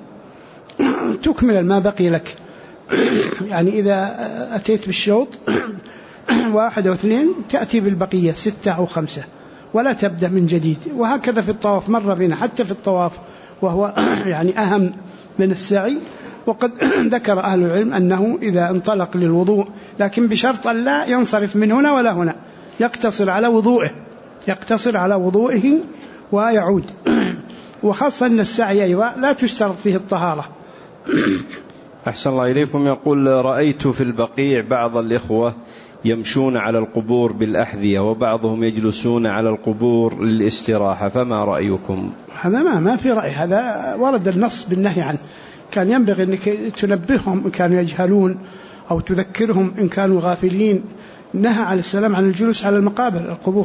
تكمل ما بقي لك، يعني إذا أتيت بالشوط 1 أو 2 تأتي بالبقية 6 أو 5 ولا تبدأ من جديد. وهكذا في الطواف مر بنا حتى في الطواف وهو يعني أهم من السعي. وقد ذكر أهل العلم أنه إذا انطلق للوضوء لكن بشرط أن لا ينصرف من هنا ولا هنا، يقتصر على وضوئه ويعود. وخاصة أن السعي أيضا لا تشترط فيه الطهارة. أحسن الله إليكم. يقول رأيت في البقيع بعض الإخوة يمشون على القبور بالأحذية وبعضهم يجلسون على القبور للاستراحة، فما رأيكم؟ هذا ما في رأي، هذا ورد النص بالنهي عنه. كان ينبغي أنك تنبههم إن كانوا يجهلون أو تذكرهم إن كانوا غافلين. نهى عليه السلام عن الجلوس على المقابر القبور،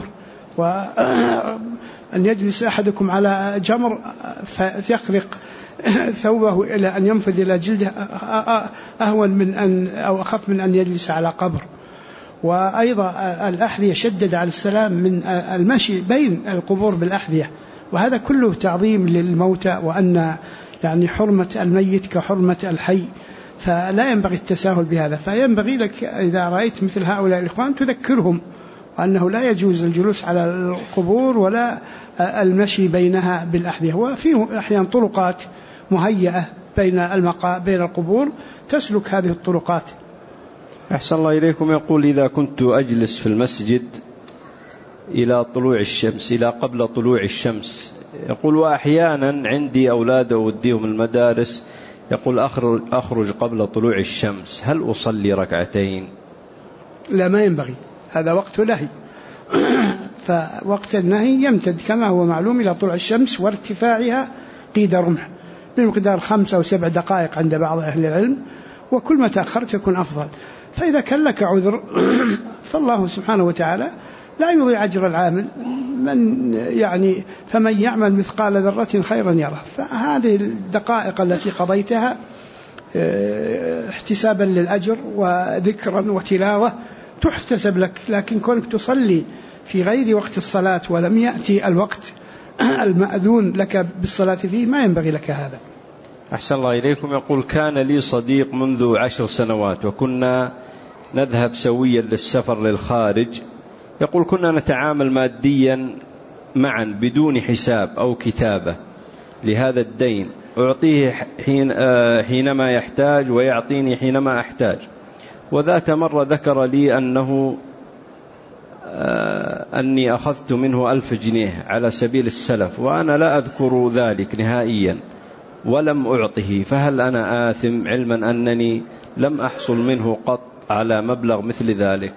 وأن يجلس أحدكم على جمر فيخرق ثوبه إلى أن ينفذ إلى جلده أهون من أن أو أخف من أن يجلس على قبر. وأيضا الأحذية شدد عليه السلام من المشي بين القبور بالأحذية، وهذا كله تعظيم للموتى، وأن يعني حرمة الميت كحرمة الحي، فلا ينبغي التساهل بهذا. فينبغي لك إذا رأيت مثل هؤلاء الإخوان تذكرهم وأنه لا يجوز الجلوس على القبور ولا المشي بينها بالأحذية. وفيه أحيانا طرقات مهيئة بين القبور تسلك هذه الطرقات. أحسن الله إليكم. يقول: إذا كنت أجلس في المسجد إلى طلوع الشمس، إلى قبل طلوع الشمس، يقول وأحيانا عندي أولاد أوديهم المدارس، يقول أخرج قبل طلوع الشمس، هل أصلي ركعتين؟ لا، ما ينبغي، هذا وقت نهي. فوقت النهي يمتد كما هو معلوم إلى طلوع الشمس وارتفاعها قيد رمح بمقدار 5 أو 7 دقائق عند بعض أهل العلم، وكل ما تأخرت يكون أفضل. فإذا كان لك عذر فالله سبحانه وتعالى لا يضيع أجر العامل، فمن يعمل مثقال ذرة خيرا يره. فهذه الدقائق التي قضيتها احتسابا للأجر وذكرا وتلاوة تحتسب لك، لكن كونك تصلي في غير وقت الصلاة ولم يأتي الوقت المأذون لك بالصلاة فيه ما ينبغي لك هذا. أحسن الله إليكم. يقول: كان لي صديق منذ 10 سنوات وكنا نذهب سويا للسفر للخارج. يقول: كنا نتعامل ماديا معا بدون حساب أو كتابة لهذا الدين، أعطيه حينما يحتاج ويعطيني حينما أحتاج. وذات مرة ذكر لي أني أخذت منه 1000 جنيه على سبيل السلف، وأنا لا أذكر ذلك نهائيا ولم أعطه، فهل أنا آثم علما أنني لم أحصل منه قط على مبلغ مثل ذلك؟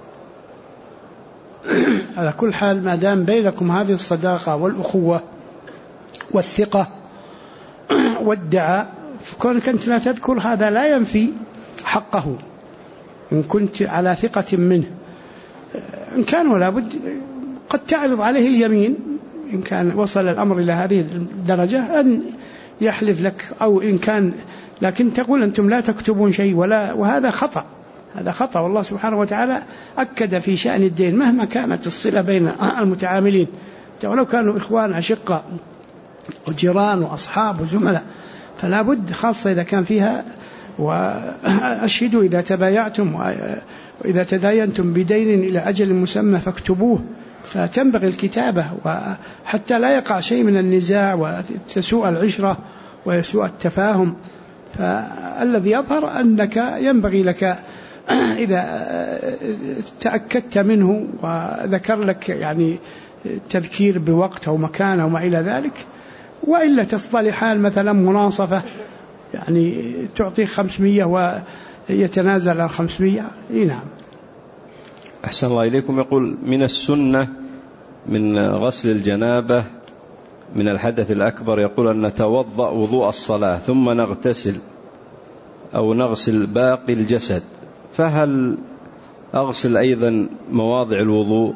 على كل حال ما دام بينكم هذه الصداقة والأخوة والثقة والدعاء، فكونك أنت لا تذكر هذا لا ينفي حقه إن كنت على ثقة منه. إن كان ولا بد قد تعرض عليه اليمين إن كان وصل الأمر إلى هذه الدرجة أن يحلف لك، أو إن كان لكن تقول أنتم لا تكتبون شيء وهذا خطأ. هذا خطأ، والله سبحانه وتعالى أكد في شأن الدين مهما كانت الصلة بين المتعاملين، ولو كانوا إخوان أشقاء وجيران وأصحاب وزملاء، فلا بد خاصة إذا كان فيها. وأشهدوا إذا تبايعتم وإذا تداينتم بدين إلى أجل مسمى فاكتبوه، فتنبغي الكتابة وحتى لا يقع شيء من النزاع وتسوء العشرة ويسوء التفاهم. فالذي يظهر أنك ينبغي لك إذا تأكدت منه وذكر لك تذكير بوقت أو مكان أو ما إلى ذلك، وإلا تصطلحان مثلا مناصفة تعطي 500 ويتنازل عن 500. نعم. أحسن الله إليكم. يقول: من السنة من غسل الجنابة من الحدث الأكبر، يقول أن نتوضأ وضوء الصلاة ثم نغتسل أو نغسل باقي الجسد، فهل أغسل أيضا مواضع الوضوء؟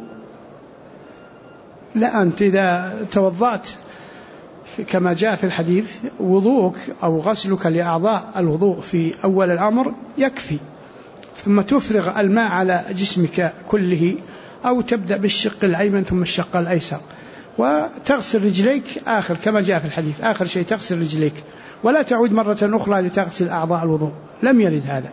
لا، أنت إذا توضأت كما جاء في الحديث وضوءك أو غسلك لأعضاء الوضوء في أول الأمر يكفي، ثم تفرغ الماء على جسمك كله، أو تبدأ بالشق الأيمن ثم الشق الأيسر، وتغسل رجليك آخر كما جاء في الحديث، آخر شيء تغسل رجليك، ولا تعود مرة أخرى لتغسل أعضاء الوضوء، لم يرد هذا.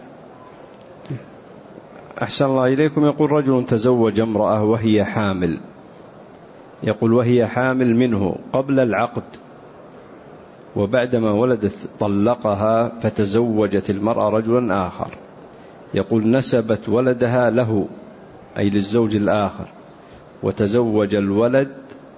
أحسن الله إليكم. يقول: رجل تزوج امرأة وهي حامل، يقول وهي حامل منه قبل العقد، وبعدما ولدت طلقها فتزوجت المرأة رجلا آخر، يقول نسبت ولدها له أي للزوج الآخر وتزوج الولد،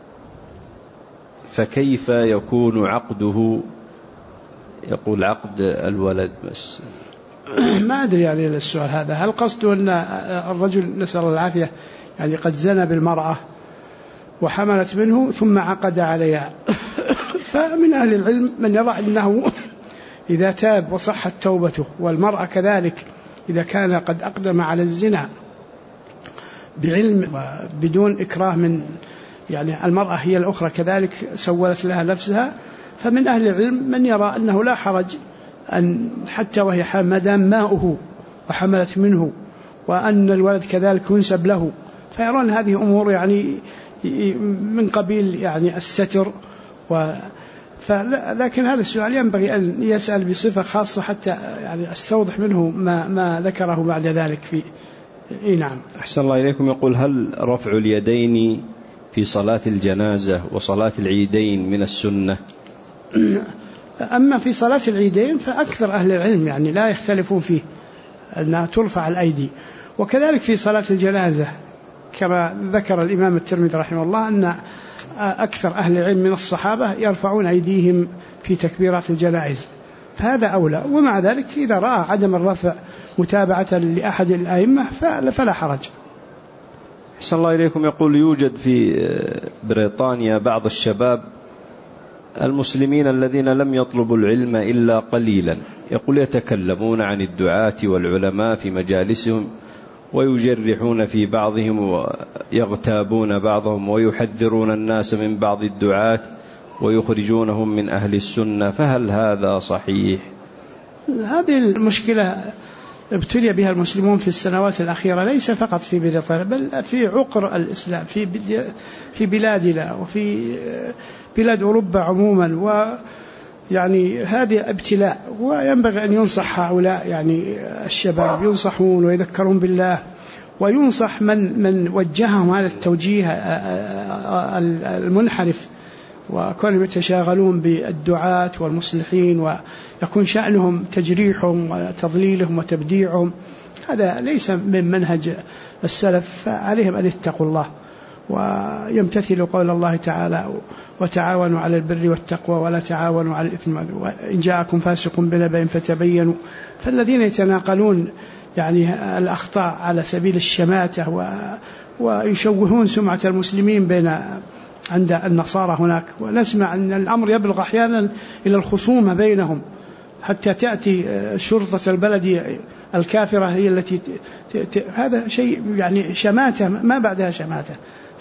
فكيف يكون عقده؟ يقول عقد الولد بس. ما أدري يعني السؤال هذا، هل قصده أن الرجل نسأل الله العافية يعني قد زنى بالمرأة وحملت منه ثم عقد عليها؟ فمن أهل العلم من يرى أنه إذا تاب وصحت توبته، والمرأة كذلك إذا كان قد أقدم على الزنا بعلم وبدون إكراه من يعني المرأة هي الأخرى كذلك سولت لها نفسها، فمن أهل العلم من يرى أنه لا حرج أن حتى وهي مادام ماؤه وحملت منه وأن الولد كذلك ينسب له، فيرون هذه أمور يعني من قبيل يعني الستر لكن هذا السؤال ينبغي أن يسأل بصفة خاصة حتى يعني أستوضح منه ما ذكره بعد ذلك في نعم. أحسن الله إليكم. يقول: هل رفع اليدين في صلاة الجنازة وصلاة العيدين من السنة؟ أما في صلاة العيدين فأكثر أهل العلم يعني لا يختلفون فيه أنها ترفع الأيدي، وكذلك في صلاة الجنازة كما ذكر الإمام الترمذي رحمه الله أن أكثر أهل العلم من الصحابة يرفعون أيديهم في تكبيرات الجنائز، فهذا أولى. ومع ذلك إذا رأى عدم الرفع متابعة لأحد الأئمة فلا حرج. أحسن الله إليكم. يقول: يوجد في بريطانيا بعض الشباب المسلمين الذين لم يطلبوا العلم إلا قليلا، يقول يتكلمون عن الدعاة والعلماء في مجالسهم ويجرحون في بعضهم ويغتابون بعضهم ويحذرون الناس من بعض الدعاة ويخرجونهم من أهل السنة، فهل هذا صحيح؟ هذه المشكلة ابتلي بها المسلمون في السنوات الأخيرة، ليس فقط في بريطانيا بل في عقر الإسلام في بلادنا وفي بلاد أوروبا عموما، ويعني هذه ابتلاء، وينبغي أن ينصح هؤلاء يعني الشباب ينصحون ويذكرون بالله، وينصح من وجههم هذا التوجيه المنحرف، وكانوا يتشاغلون بالدعاة والمصلحين ويكون شأنهم تجريحهم وتضليلهم وتبديعهم، هذا ليس من منهج السلف، فعليهم أن يتقوا الله ويمتثلوا قول الله تعالى: وتعاونوا على البر والتقوى ولا تعاونوا على الإثم وإن جاءكم فاسق بنبأ فتبينوا. فالذين يتناقلون يعني الأخطاء على سبيل الشماتة ويشوهون سمعة المسلمين عند النصارى هناك، ونسمع أن الأمر يبلغ أحيانا إلى الخصومة بينهم حتى تأتي شرطة البلد الكافرة هي التي هذا شيء يعني شماتة ما بعدها شماتة.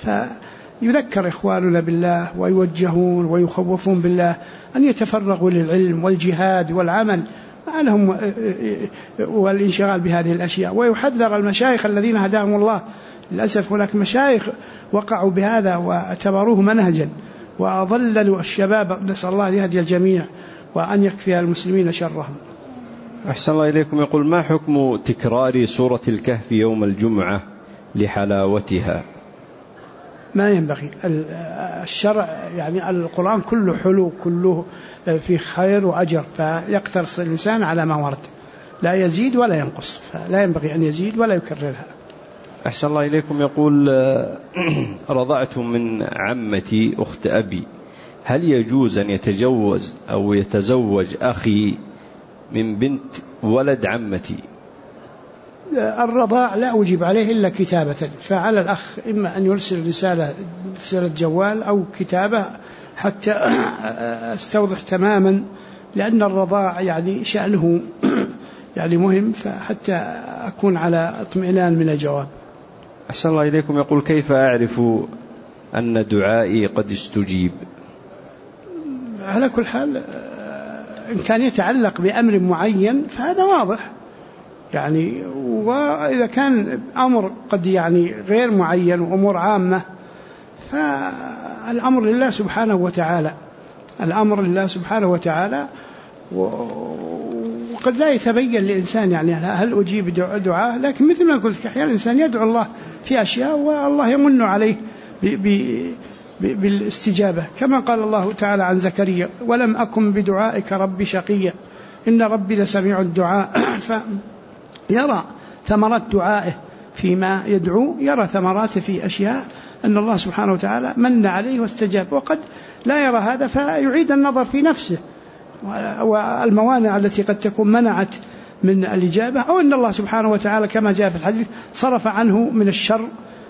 فيذكر إخواننا بالله ويوجهون ويخوفون بالله أن يتفرغوا للعلم والجهاد والعمل ما لهم والانشغال بهذه الأشياء، ويحذر المشايخ الذين هداهم الله. للأسف هناك مشايخ وقعوا بهذا واعتبروه منهجا وأضللوا الشباب، نسأل الله يهدي الجميع وأن يكفي المسلمين شرهم. أحسن الله إليكم. يقول: ما حكم تكرار سورة الكهف يوم الجمعة لحلاوتها؟ ما ينبغي، الشرع يعني القرآن كله حلو، كله في خير وأجر، فيقتصر الإنسان على ما ورد، لا يزيد ولا ينقص، فلا ينبغي أن يزيد ولا يكررها. أحسن الله إليكم. يقول: رضعت من عمتي أخت أبي، هل يجوز أن يتجوز أو يتزوج أخي من بنت ولد عمتي؟ الرضاع لا أجيب عليه إلا كتابة، فعلى الأخ إما أن يرسل رسالة جوال أو كتابة حتى استوضح تماما، لأن الرضاع يعني شأنه يعني مهم، فحتى أكون على اطمئنان من الجواب. أحسن الله إليكم. يقول: كيف أعرف أن دعائي قد استجيب؟ على كل حال إن كان يتعلق بأمر معين فهذا واضح يعني، وإذا كان أمر قد يعني غير معين وأمور عامة فالأمر لله سبحانه وتعالى، الأمر لله سبحانه وتعالى، وقد لا يتبين للإنسان يعني هل أجيب دعاء، لكن مثل ما قلت أحيانا الإنسان يدعو الله في أشياء والله يمن عليه بالاستجابة، كما قال الله تعالى عن زكريا: ولم أكن بدعائك ربي شقيا إن ربي لسميع الدعاء. فيرى ثمرات دعائه فيما يدعو، يرى ثمراته في أشياء أن الله سبحانه وتعالى من عليه واستجاب، وقد لا يرى هذا فيعيد النظر في نفسه والموانع التي قد تكون منعت من الإجابة، أو أن الله سبحانه وتعالى كما جاء في الحديث صرف عنه من الشر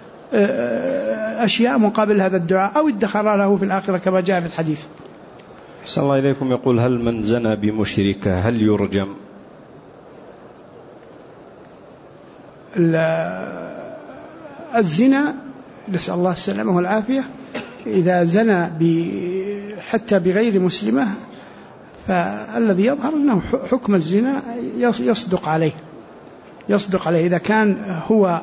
أشياء مقابل هذا الدعاء، أو ادخر له في الآخرة كما جاء في الحديث. أحسن الله إليكم. يقول: هل من زنى بمشركة هل يرجم؟ الزنا نسأل الله السلامة والعافية، إذا زنى حتى بغير مسلمة فالذي يظهر أنه حكم الزنا يصدق عليه إذا كان هو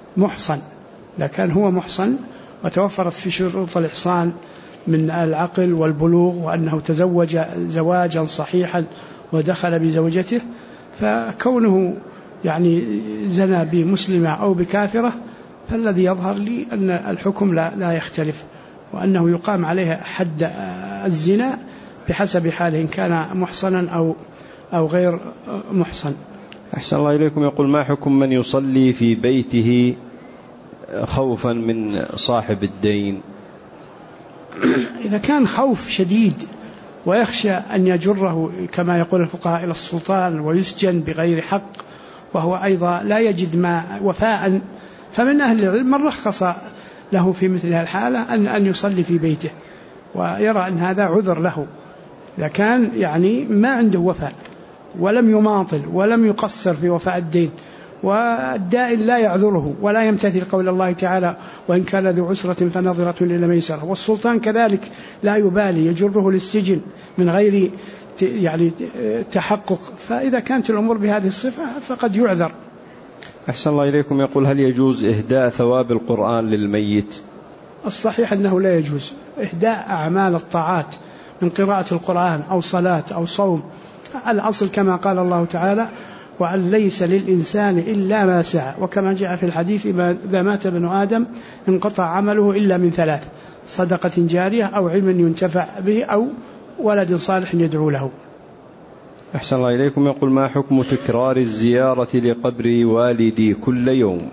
محصن وتوفرت في شروط الإحصان من العقل والبلوغ، وأنه تزوج زواجا صحيحا ودخل بزوجته، فكونه يعني زنى بمسلمة أو بكافرة فالذي يظهر لي أن الحكم لا يختلف، وأنه يقام عليه حد الزنا بحسب حاله إن كان محصنا أو غير محصن. أحسن الله إليكم. يقول: ما حكم من يصلي في بيته خوفا من صاحب الدين؟ إذا كان خوف شديد ويخشى أن يجره كما يقول الفقهاء إلى السلطان ويسجن بغير حق، وهو أيضا لا يجد ما وفاء، فمن أهل العلم من رخص له في مثل الحالة أن يصلي في بيته، ويرى أن هذا عذر له إذا كان يعني ما عنده وفاء ولم يماطل ولم يقصر في وفاء الدين، والدائن لا يعذره ولا يمتثل قول الله تعالى: وإن كان ذو عسرة فنظرة إلى ميسرة، والسلطان كذلك لا يبالي يجره للسجن من غير يعني تحقق، فإذا كانت الأمور بهذه الصفة فقد يعذر. أحسن الله إليكم. يقول: هل يجوز إهداء ثواب القرآن للميت؟ الصحيح أنه لا يجوز إهداء أعمال الطاعات من قراءة القرآن أو صلاة أو صوم. الأصل كما قال الله تعالى: وأن ليس للإنسان إلا ما سعى، وكما جاء في الحديث: إذا مات ابن آدم انقطع عمله إلا من ثلاث: صدقة جارية أو علم ينتفع به أو ولد صالح يدعو له. أحسن الله إليكم. يقول: ما حكم تكرار الزيارة لقبر والدي كل يوم؟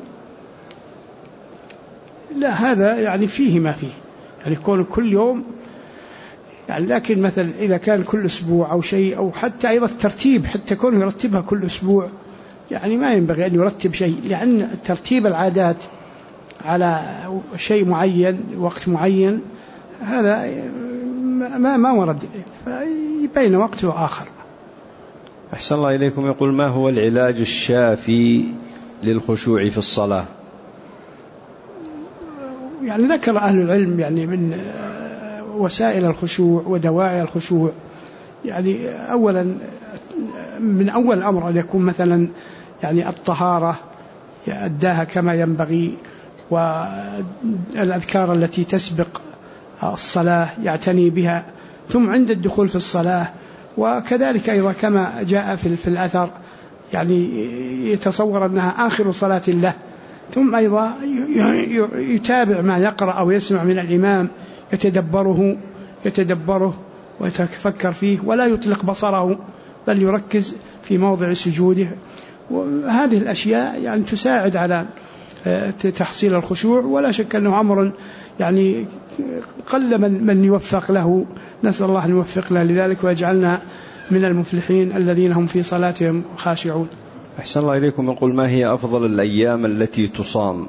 لا، هذا يعني فيه ما فيه، يعني يكون كل يوم يعني، لكن مثلا إذا كان كل أسبوع أو شيء، أو حتى أيضا الترتيب، حتى كونه يرتبها كل أسبوع يعني ما ينبغي أن يرتب شيء، لأن ترتيب العادات على شيء معين وقت معين هذا ما ورد بين وقت وآخر. أحسن الله إليكم. يقول: ما هو العلاج الشافي للخشوع في الصلاة؟ يعني ذكر أهل العلم يعني من وسائل الخشوع ودواعي الخشوع، يعني أولا من أول الأمر أن يكون مثلا يعني الطهارة يأداها كما ينبغي، والأذكار التي تسبق الصلاة يعتني بها، ثم عند الدخول في الصلاة، وكذلك أيضا كما جاء في الأثر يعني يتصور أنها آخر صلاة له، ثم أيضا يتابع ما يقرأ أو يسمع من الإمام يتدبره ويتفكر فيه، ولا يطلق بصره بل يركز في موضع سجوده. وهذه الأشياء يعني تساعد على تحصيل الخشوع، ولا شك أنه أمر يعني قل من يوفق له، نسأل الله أن يوفقنا لذلك ويجعلنا من المفلحين الذين هم في صلاتهم خاشعون. أحسن الله إليكم. يقول: ما هي أفضل الأيام التي تصام؟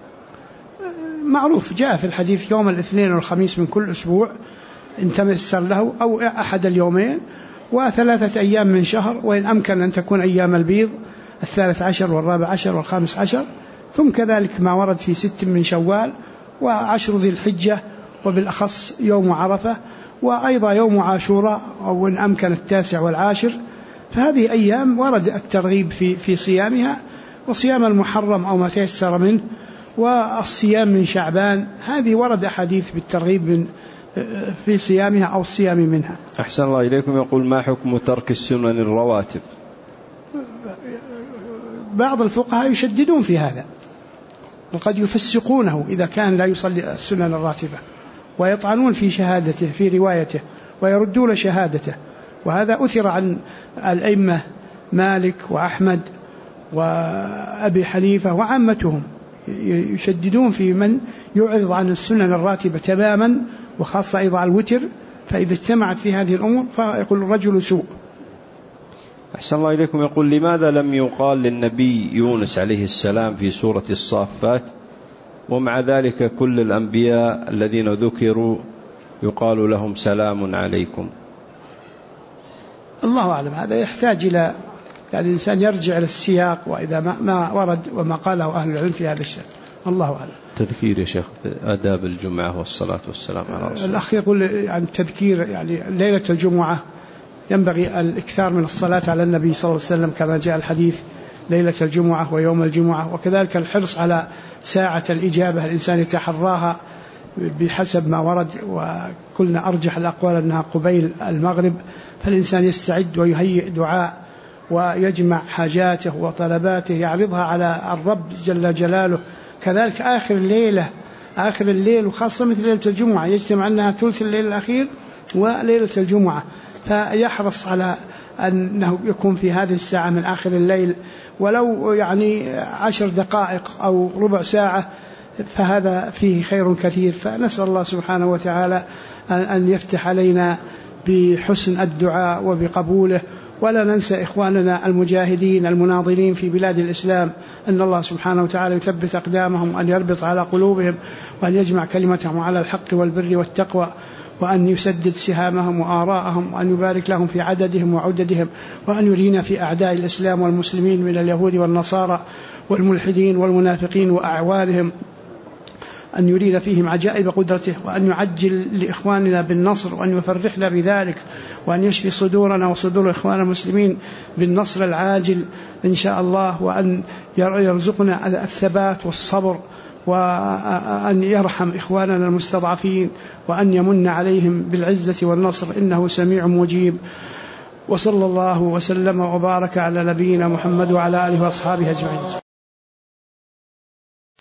معروف جاء في الحديث يوم الاثنين والخميس من كل أسبوع إن تمسر له، أو أحد اليومين، و3 أيام من شهر، وإن أمكن أن تكون أيام البيض 13 و14 و15، ثم كذلك ما ورد في 6 من شوال و10 ذي الحجة، وبالأخص يوم عرفة، وأيضا يوم عاشوراء، أو إن أمكن 9 و10. فهذه أيام ورد الترغيب في صيامها، وصيام المحرم أو ما تيسر منه، والصيام من شعبان، هذه ورد أحاديث بالترغيب في صيامها أو الصيام منها. أحسن الله إليكم. يقول: ما حكم ترك السنن الرواتب؟ بعض الفقهاء يشددون في هذا، وقد يفسقونه إذا كان لا يصلي السنن الراتبة، ويطعنون في شهادته في روايته ويردون شهادته، وهذا أثر عن الأئمة مالك وأحمد وأبي حنيفة وعامتهم، يشددون في من يعرض عن السنن الراتبة تماما، وخاصة أيضا الوتر، فإذا اجتمعت في هذه الأمور فيقول الرجل سوء. أحسن الله إليكم. يقول: لماذا لم يقال للنبي يونس عليه السلام في سورة الصافات ومع ذلك كل الأنبياء الذين ذكروا يقال لهم سلام عليكم؟ الله أعلم. هذا يحتاج إلى يعني الإنسان يرجع للسياق، وإذا ما ورد وما قاله أهل العلم في هذا الشيء. الله أعلم. تذكير يا شيخ آداب الجمعة والصلاة والسلام على رسول الله. الأخ يقول يعني تذكير يعني ليلة الجمعة ينبغي الإكثار من الصلاة على النبي صلى الله عليه وسلم كما جاء الحديث ليلة الجمعة ويوم الجمعة، وكذلك الحرص على ساعة الإجابة الإنسان يتحراها بحسب ما ورد، وكلنا أرجح الأقوال أنها قبيل المغرب، فالإنسان يستعد ويهيئ دعاء ويجمع حاجاته وطلباته يعرضها على الرب جل جلاله. كذلك آخر الليل وخاصة مثل ليلة الجمعة يجتمع أنها ثلث الليل الأخير وليلة الجمعة، فيحرص على أنه يكون في هذه الساعة من آخر الليل ولو يعني 10 دقائق أو ربع ساعة، فهذا فيه خير كثير. فنسأل الله سبحانه وتعالى أن يفتح علينا بحسن الدعاء وبقبوله، ولا ننسى إخواننا المجاهدين المناضلين في بلاد الإسلام، أن الله سبحانه وتعالى يثبت أقدامهم وأن يربط على قلوبهم وأن يجمع كلمتهم على الحق والبر والتقوى، وأن يسدد سهامهم وآراءهم، وأن يبارك لهم في عددهم وعددهم، وأن يرينا في أعداء الإسلام والمسلمين من اليهود والنصارى والملحدين والمنافقين وأعوانهم، أن يرينا فيهم عجائب قدرته، وأن يعجل لإخواننا بالنصر وأن يفرحنا بذلك، وأن يشفي صدورنا وصدور إخوان المسلمين بالنصر العاجل إن شاء الله، وأن يرزقنا الثبات والصبر، وأن يرحم إخواننا المستضعفين، وأن يمن عليهم بالعزة والنصر إنه سميع مجيب. وصلى الله وسلم وبارك على نبينا محمد وعلى آله وأصحابه أجمعين.